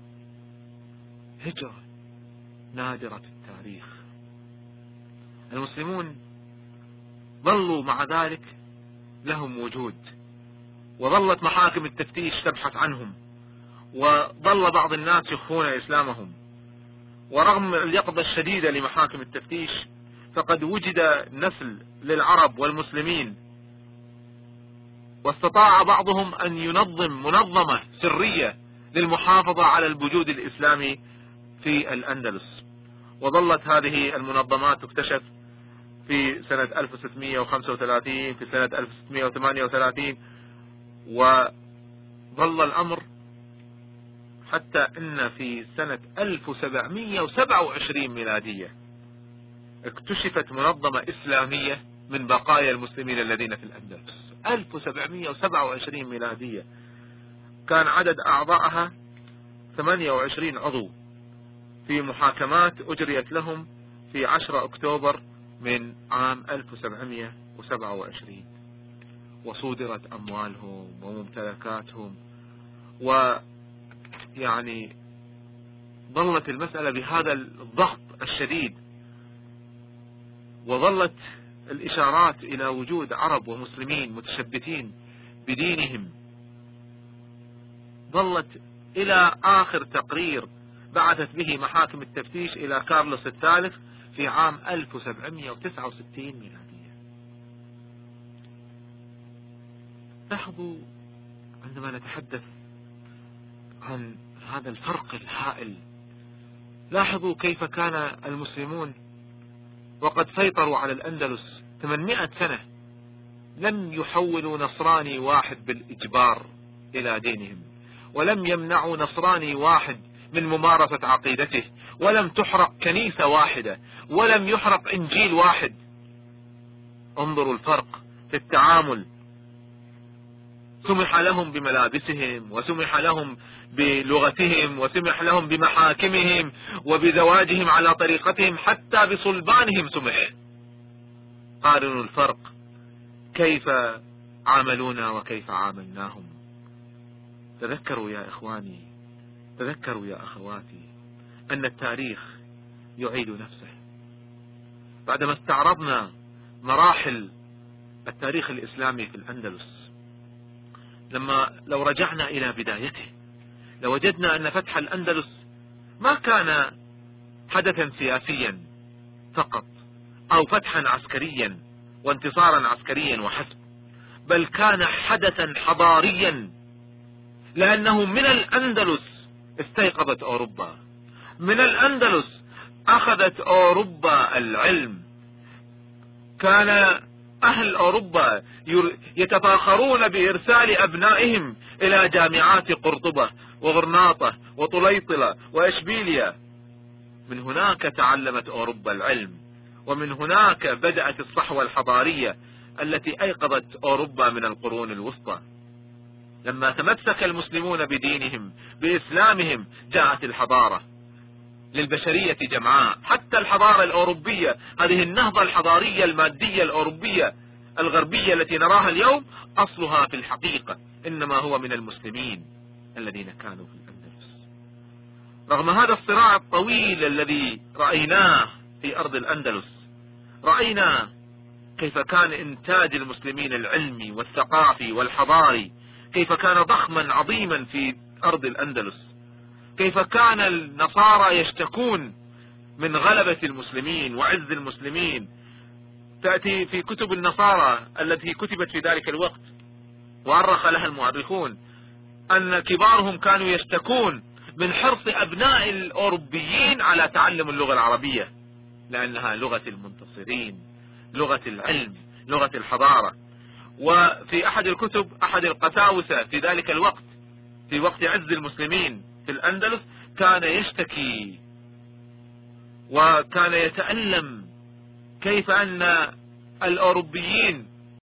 S1: هجرة نادرة التاريخ. المسلمون ظلوا مع ذلك لهم وجود، وظلت محاكم التفتيش تبحث عنهم، وظل بعض الناس يخفون إسلامهم. ورغم اليقظة الشديدة لمحاكم التفتيش فقد وجد نسل للعرب والمسلمين، واستطاع بعضهم أن ينظم منظمة سرية للمحافظة على الوجود الإسلامي في الأندلس. وظلت هذه المنظمات تكتشف في سنة ألف وستمئة وخمسة وثلاثين، في سنة ألف وستمئة وثمانية وثلاثين، وظل الأمر حتى أن في سنة ألف وسبعمئة وسبعة وعشرين ميلادية اكتشفت منظمة إسلامية من بقايا المسلمين الذين في الأندلس. ألف وسبعمئة وسبعة وعشرين ميلادية كان عدد أعضائها ثمانية وعشرين عضو، في محاكمات أجريت لهم في عشرة أكتوبر من عام ألف وسبعمئة وسبعة وعشرين، وصودرت أموالهم وممتلكاتهم، ويعني ظلت المسألة بهذا الضغط الشديد، وظلت الإشارات إلى وجود عرب ومسلمين متشبثين بدينهم، ظلت إلى آخر تقرير بعثت به محاكم التفتيش إلى كارلوس الثالث في عام ألف وسبعمئة وتسعة وستين ميلادية. لاحظوا عندما نتحدث عن هذا الفرق الهائل، لاحظوا كيف كان المسلمون وقد سيطروا على الأندلس ثمانمئة سنة لم يحولوا نصراني واحد بالإجبار إلى دينهم، ولم يمنعوا نصراني واحد من ممارسة عقيدته، ولم تحرق كنيسة واحدة، ولم يحرق إنجيل واحد. انظروا الفرق في التعامل، سمح لهم بملابسهم، وسمح لهم بلغتهم، وسمح لهم بمحاكمهم وبزواجهم على طريقتهم، حتى بصلبانهم سمح. قارنوا الفرق، كيف عاملونا وكيف عاملناهم. تذكروا يا إخواني، تذكروا يا أخواتي أن التاريخ يعيد نفسه. بعدما استعرضنا مراحل التاريخ الإسلامي في الأندلس، لما لو رجعنا إلى بدايته لوجدنا أن فتح الأندلس ما كان حدثا سياسيا فقط أو فتحا عسكريا وانتصارا عسكريا وحسب، بل كان حدثا حضاريا، لأنه من الأندلس استيقظت أوروبا، من الأندلس أخذت أوروبا العلم. كان أهل أوروبا يتفاخرون بإرسال أبنائهم إلى جامعات قرطبة وغرناطة وطليطلة وإشبيلية. من هناك تعلمت أوروبا العلم، ومن هناك بدأت الصحوة الحضارية التي أيقظت أوروبا من القرون الوسطى. لما تمسك المسلمون بدينهم بإسلامهم جاءت الحضارة للبشرية جمعاء. حتى الحضارة الأوروبية، هذه النهضة الحضارية المادية الأوروبية الغربية التي نراها اليوم، أصلها في الحقيقة إنما هو من المسلمين الذين كانوا في الأندلس. رغم هذا الصراع الطويل الذي رأيناه في أرض الأندلس، رأينا كيف كان إنتاج المسلمين العلمي والثقافي والحضاري، كيف كان ضخما عظيما في أرض الأندلس، كيف كان النصارى يشتكون من غلبة المسلمين وعز المسلمين. تأتي في كتب النصارى التي كتبت في ذلك الوقت وأرخ لها المؤرخون أن كبارهم كانوا يشتكون من حرص أبناء الأوروبيين على تعلم اللغة العربية، لأنها لغة المنتصرين، لغة العلم، لغة الحضارة. وفي أحد الكتب أحد القساوسة في ذلك الوقت، في وقت عز المسلمين في الأندلس، كان يشتكي وكان يتألم كيف أن الأوروبيين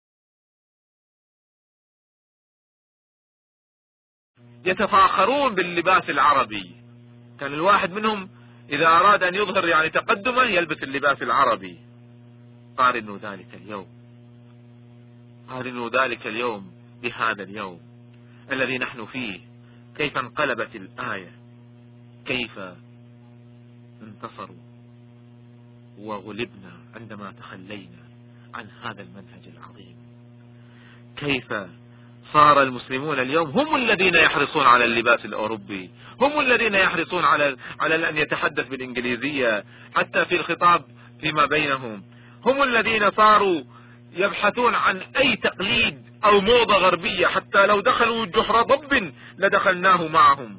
S1: يتفاخرون باللباس العربي. كان الواحد منهم إذا أراد أن يظهر يعني تقدما يلبس اللباس العربي. قارنوا ذلك اليوم، قارنوا ذلك اليوم بهذا اليوم الذي نحن فيه، كيف انقلبت الآية، كيف انتصروا وغلبنا عندما تخلينا عن هذا المنهج العظيم. كيف صار المسلمون اليوم هم الذين يحرصون على اللباس الأوروبي، هم الذين يحرصون على على أن يتحدث بالإنجليزية حتى في الخطاب فيما بينهم، هم الذين صاروا يبحثون عن أي تقليد أو موضة غربية، حتى لو دخلوا جحر ضب لدخلناه معهم.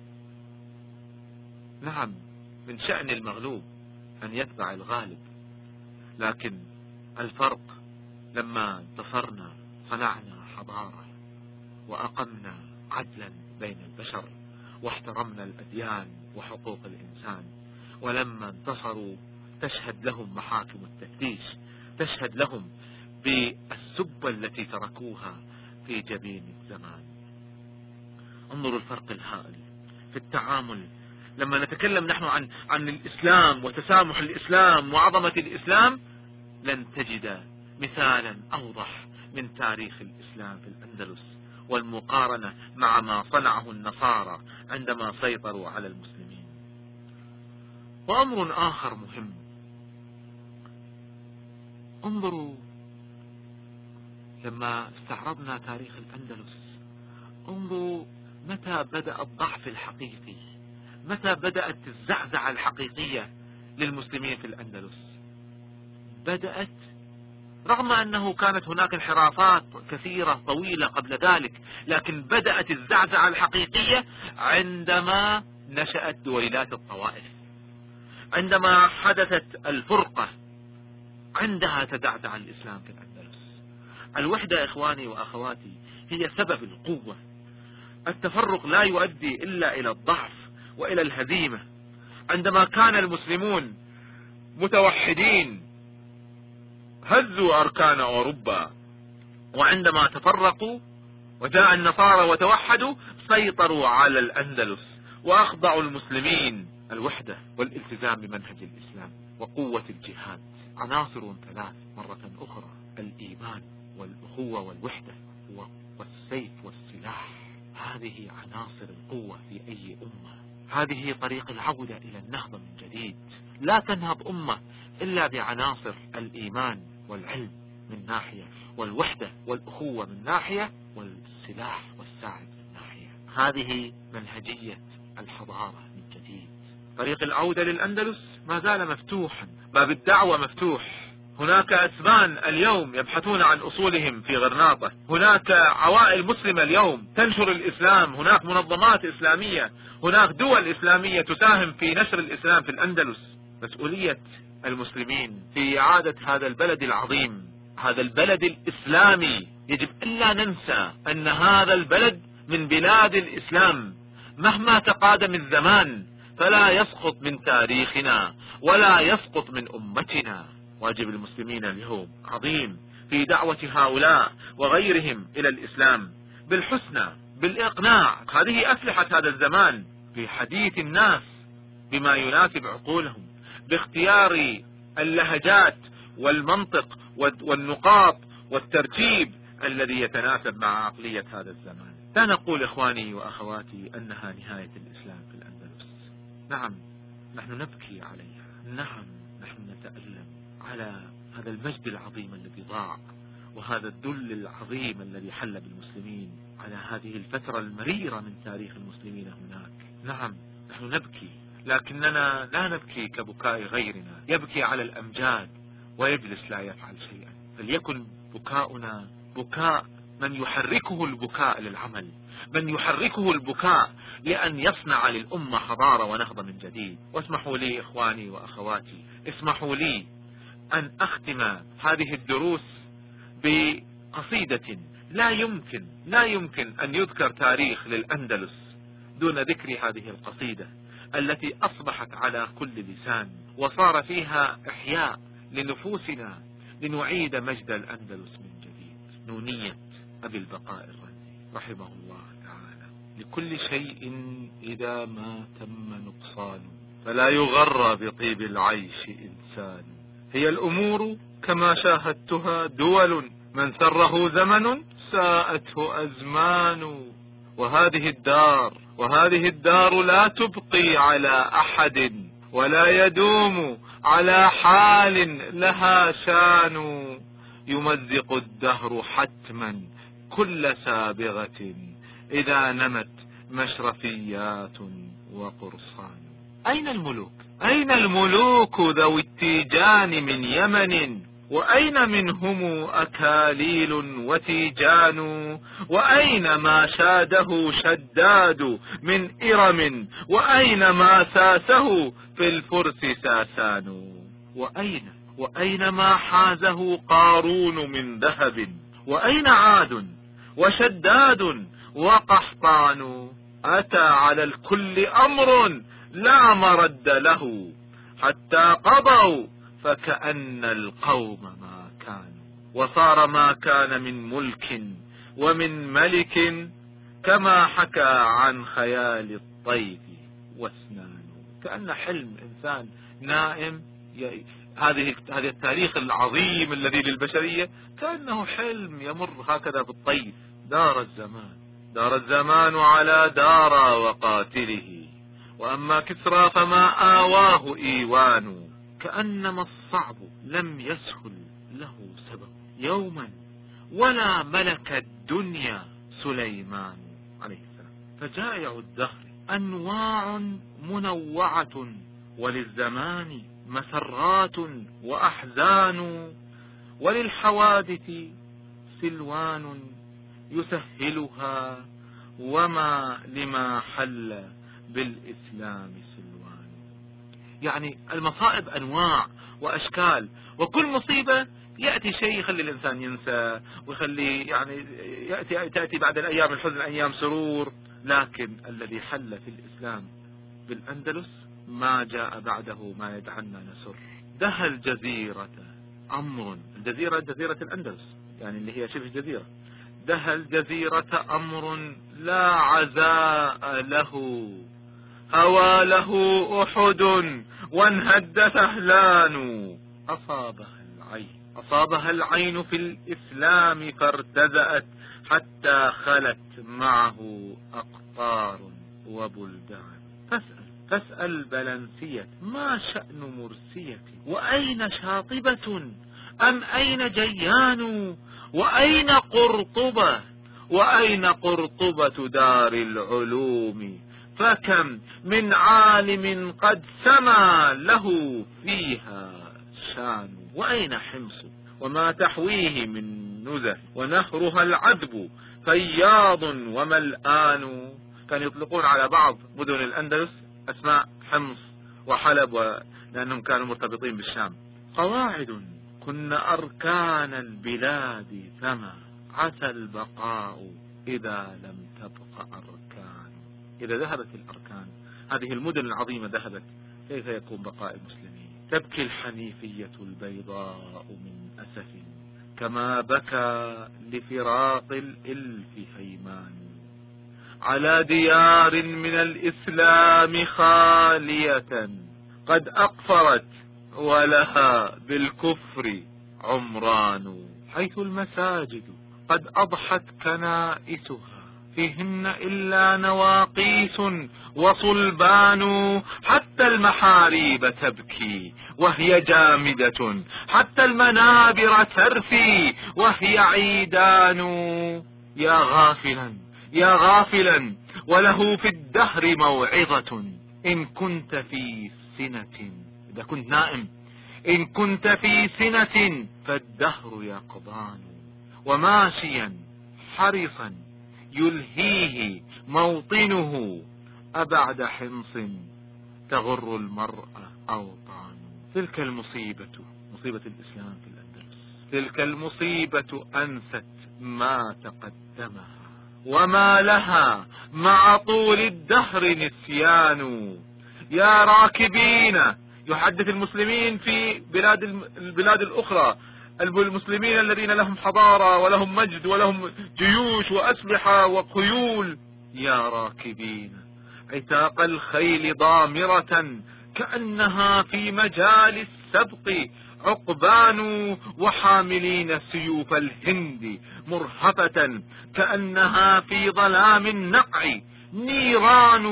S1: نعم، من شأن المغلوب أن يتبع الغالب، لكن الفرق لما انتصرنا صنعنا حضارة وأقمنا عدلا بين البشر واحترمنا الأديان وحقوق الإنسان. ولما انتصروا تشهد لهم محاكم التفتيش، تشهد لهم بالسبة التي تركوها في جبين الزمان. انظروا الفرق الهائل في التعامل. لما نتكلم نحن عن عن الإسلام وتسامح الإسلام وعظمة الإسلام، لن تجد مثالا أوضح من تاريخ الإسلام في الأندلس والمقارنة مع ما صنعه النصارى عندما سيطروا على المسلمين. وأمر آخر مهم، انظروا لما استعرضنا تاريخ الأندلس، انظروا متى بدأ الضعف الحقيقي، متى بدأت الزعزعة الحقيقية للمسلمين في الأندلس. بدأت رغم أنه كانت هناك انحرافات كثيرة طويلة قبل ذلك، لكن بدأت الزعزعة الحقيقية عندما نشأت دويلات الطوائف، عندما حدثت الفرقة، عندها تزعزع الإسلام في الأندلس. الوحدة إخواني وأخواتي هي سبب القوة. التفرق لا يؤدي إلا إلى الضعف وإلى الهزيمة. عندما كان المسلمون متوحدين هزوا أركان أوروبا، وعندما تفرقوا وجاء النصارى وتوحدوا سيطروا على الأندلس وأخضعوا المسلمين الوحدة والالتزام بمنهج الإسلام وقوة الجهاد. عناصر ثلاث مرة أخرى: الإيمان والأخوة والوحدة والسيف والسلاح. هذه عناصر القوة في أي أمة. هذه طريق العودة إلى النهضة من جديد. لا تنهض أمة إلا بعناصر الإيمان والعلم من ناحية، والوحدة والأخوة من ناحية، والسلاح والساعد من ناحية. هذه منهجية الحضارة من جديد. طريق العودة للأندلس ما زال مفتوحا، باب الدعوة مفتوح. هناك أسبان اليوم يبحثون عن أصولهم في غرناطة، هناك عوائل مسلمة اليوم تنشر الإسلام، هناك منظمات إسلامية، هناك دول إسلامية تساهم في نشر الإسلام في الأندلس. مسؤولية المسلمين في إعادة هذا البلد العظيم، هذا البلد الإسلامي. يجب ألا ننسى أن هذا البلد من بلاد الإسلام، مهما تقادم الزمان فلا يسقط من تاريخنا ولا يسقط من أمتنا. واجب المسلمين اليوم عظيم في دعوة هؤلاء وغيرهم إلى الإسلام بالحسنى، بالإقناع. هذه أسلحة هذا الزمان، في حديث الناس بما يناسب عقولهم، باختيار اللهجات والمنطق والنقاط والترتيب الذي يتناسب مع عقلية هذا الزمان. لا نقول إخواني وأخواتي أنها نهاية الإسلام في الأندلس. نعم نحن نبكي عليها، نعم نحن نتألم على هذا المجد العظيم الذي ضاع، وهذا الذل العظيم الذي حل بالمسلمين على هذه الفترة المريرة من تاريخ المسلمين هناك. نعم نحن نبكي، لكننا لا نبكي كبكاء غيرنا يبكي على الأمجاد ويجلس لا يفعل شيئا. فليكن بكاؤنا بكاء من يحركه البكاء للعمل، من يحركه البكاء لأن يصنع للأمة حضارة ونهضة من جديد. واسمحوا لي إخواني وأخواتي، اسمحوا لي أن أختم هذه الدروس بقصيدة. لا يمكن لا يمكن أن يذكر تاريخ للأندلس دون ذكر هذه القصيدة التي أصبحت على كل لسان، وصار فيها إحياء لنفوسنا لنعيد مجد الأندلس من جديد. نونية أبي البقاء الرندي رحمه الله تعالى: لكل شيء إذا ما تم نقصان فلا يغر بطيب العيش إنسان. هي الأمور كما شاهدتها دول، من سره زمن ساءته أزمان. وهذه الدار وهذه الدار لا تبقي على أحد، ولا يدوم على حال لها شان. يمزق الدهر حتما كل سابغة إذا نمت مشرفيات وقرصان. أين الملوك؟ أين الملوك ذوي التيجان من يمن؟ وأين منهم أكاليل وتيجان؟ وأين ما شاده شداد من إرم؟ وأين ما ساسه في الفرس ساسان؟ وأين وأين ما حازه قارون من ذهب؟ وأين عاد وشداد وقحطان؟ أتى على الكل أمر لا مرد له، حتى قضوا فكأن القوم ما كانوا. وصار ما كان من ملك ومن ملك كما حكى عن خيال الطيف واسنان. كأن حلم إنسان نائم، هذه هذا التاريخ العظيم الذي للبشرية كأنه حلم يمر هكذا بالطيف. دار الزمان دار الزمان على دار وقاتله، وأما كسرى فما آواه إيوان. كأنما الصعب لم يسهل له سبب يوما، ولا ملك الدنيا سليمان عليه السلام. فجائع الدهر أنواع منوعة، وللزمان مسرات وأحزان، وللحوادث سلوان يسهلها، وما لما حل بالإسلام سلوان. يعني المصائب أنواع وأشكال، وكل مصيبة يأتي شيء يخلي الإنسان ينسى، ويخلي يعني يأتي تأتي بعد الأيام الحزن أيام سرور. لكن الذي حل في الإسلام بالأندلس ما جاء بعده ما يجعلنا نسر. دهى الجزيرة أمر، الجزيرة جزيرة الأندلس يعني اللي هي شبه جزيرة. دهى الجزيرة أمر لا عزاء له، هوى له أحد وانهد ثهلان. أصابها العين أصابها العين في الإسلام فارتزأت، حتى خلت معه أقطار وبلدان. فاسأل فاسأل بلنسية ما شأن مرسية، وأين شاطبة أم أين جيان؟ وأين قرطبة وأين قرطبة دار العلوم؟ فكم من عالم قد سما له فيها شان. وأين حمص وما تحويه من نزه، ونهرها العذب فياض وملآن. كانوا يطلقون على بعض مدن الأندلس أسماء حمص وحلب، لأنهم كانوا مرتبطين بالشام. قواعد كن أركان البلاد، فما عسى البقاء إذا لم تبق أركان. إذا ذهبت الأركان، هذه المدن العظيمة ذهبت، كيف يكون بقاء المسلمين؟ تبكي الحنيفية البيضاء من أسف، كما بكى لفراق الإلف هيمان. على ديار من الإسلام خالية قد أقفرت، ولها بالكفر عمران. حيث المساجد قد أضحت كنائسها، فيهن إلا نواقيس وصلبان. حتى المحاريب تبكي وهي جامدة، حتى المنابر ترثي وهي عيدان. يا غافلا يا غافلا وله في الدهر موعظة، إن كنت في سنة، إذا كنت نائم، إن كنت في سنة فالدهر يقضان. وماشيا حرصا يلهيه موطنه، أبعد حمص تغر المرأة أوطان. تلك المصيبة مصيبة الإسلام في الأندلس، تلك المصيبة أنست ما تقدمها، وما لها مع طول الدهر نسيان. يا راكبين، يحدث المسلمين في بلاد البلاد الأخرى، المسلمين الذين لهم حضارة ولهم مجد ولهم جيوش وأسلحة وخيول. يا راكبين عتاق الخيل ضامرة، كأنها في مجال السبق عقبان. وحاملين سيوف الهند مرهفة، كأنها في ظلام النقع نيران.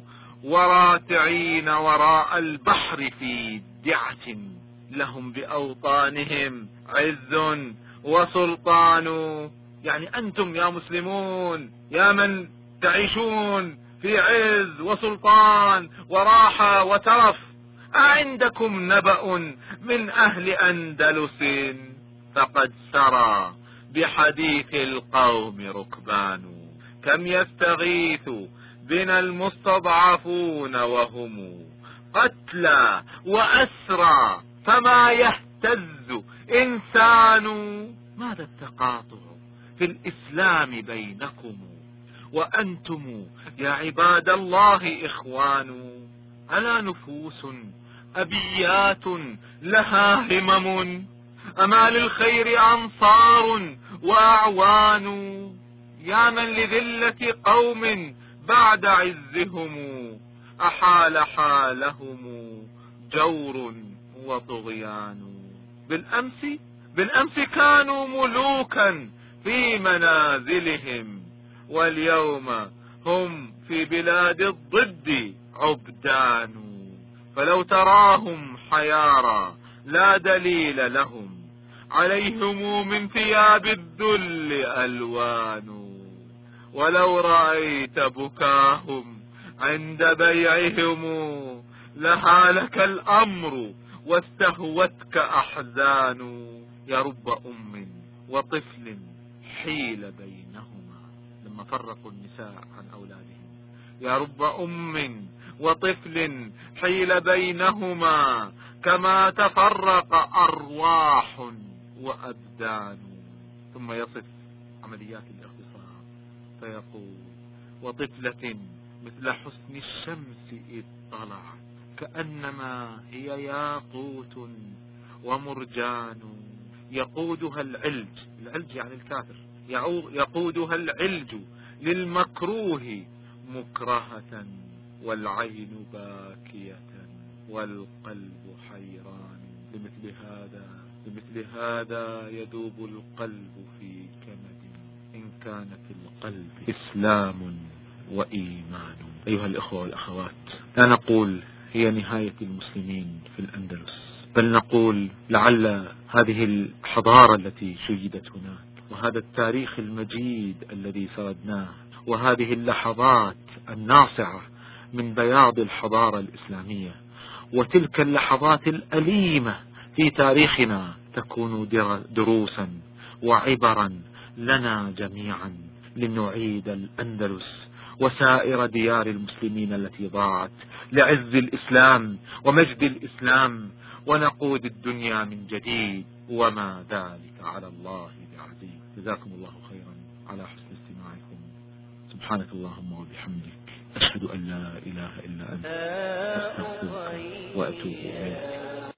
S1: وراتعين وراء البحر في دعة، لهم بأوطانهم عز وسلطان. يعني أنتم يا مسلمون، يا من تعيشون في عز وسلطان وراحة وترف، أعندكم نبأ من أهل أندلس؟ فقد سرى بحديث القوم ركبان. كم يستغيث بنا المستضعفون وهم قتلى وأسرى، فما يهتز إنسان. ماذا التقاطع في الإسلام بينكم وأنتم يا عباد الله إخوان؟ ألا نفوس أبيات لها همم، أما للخير أنصار وأعوان. يا من لذلة قوم بعد عزهم أحال حالهم جور وطغيان. بالأمس بالأمس كانوا ملوكا في منازلهم، واليوم هم في بلاد الضد عبدان. فلو تراهم حيارى لا دليل لهم، عليهم من ثياب الذل ألوان. ولو رأيت بكاهم عند بيعهم لهالك الأمر واستهوتك أحزان. يا رب أم وطفل حيل بينهما، لما فرقوا النساء عن أولادهم، يا رب أم وطفل حيل بينهما كما تفرق أرواح وأبدان. ثم يصف عمليات الاختصار فيقول: وطفلة مثل حسن الشمس إذ طلعت كأنما هي ياقوت ومرجان. يقودها العلج، العلج يعني الكافر، يقودها العلج للمكروه مكرهة، والعين باكية والقلب حيران. لمثل هذا لمثل هذا يذوب القلب في كمد، إن كان في القلب إسلام وإيمان. أيها الإخوة والأخوات، لا نقول هي نهاية المسلمين في الأندلس، بل نقول لعل هذه الحضارة التي شيدت هناك، وهذا التاريخ المجيد الذي سردناه، وهذه اللحظات الناصعة من بياض الحضارة الإسلامية، وتلك اللحظات الأليمة في تاريخنا تكون دروسا وعبرا لنا جميعا، لنعيد الأندلس وسائر ديار المسلمين التي ضاعت لعز الإسلام ومجد الإسلام، ونقود الدنيا من جديد، وما ذلك على الله بعزيز. جزاكم الله خيرا على حسن استماعكم. سبحانك اللهم وبحمدك، أشهد أن لا إله إلا أنت، أستغفرك وأتوب إليك.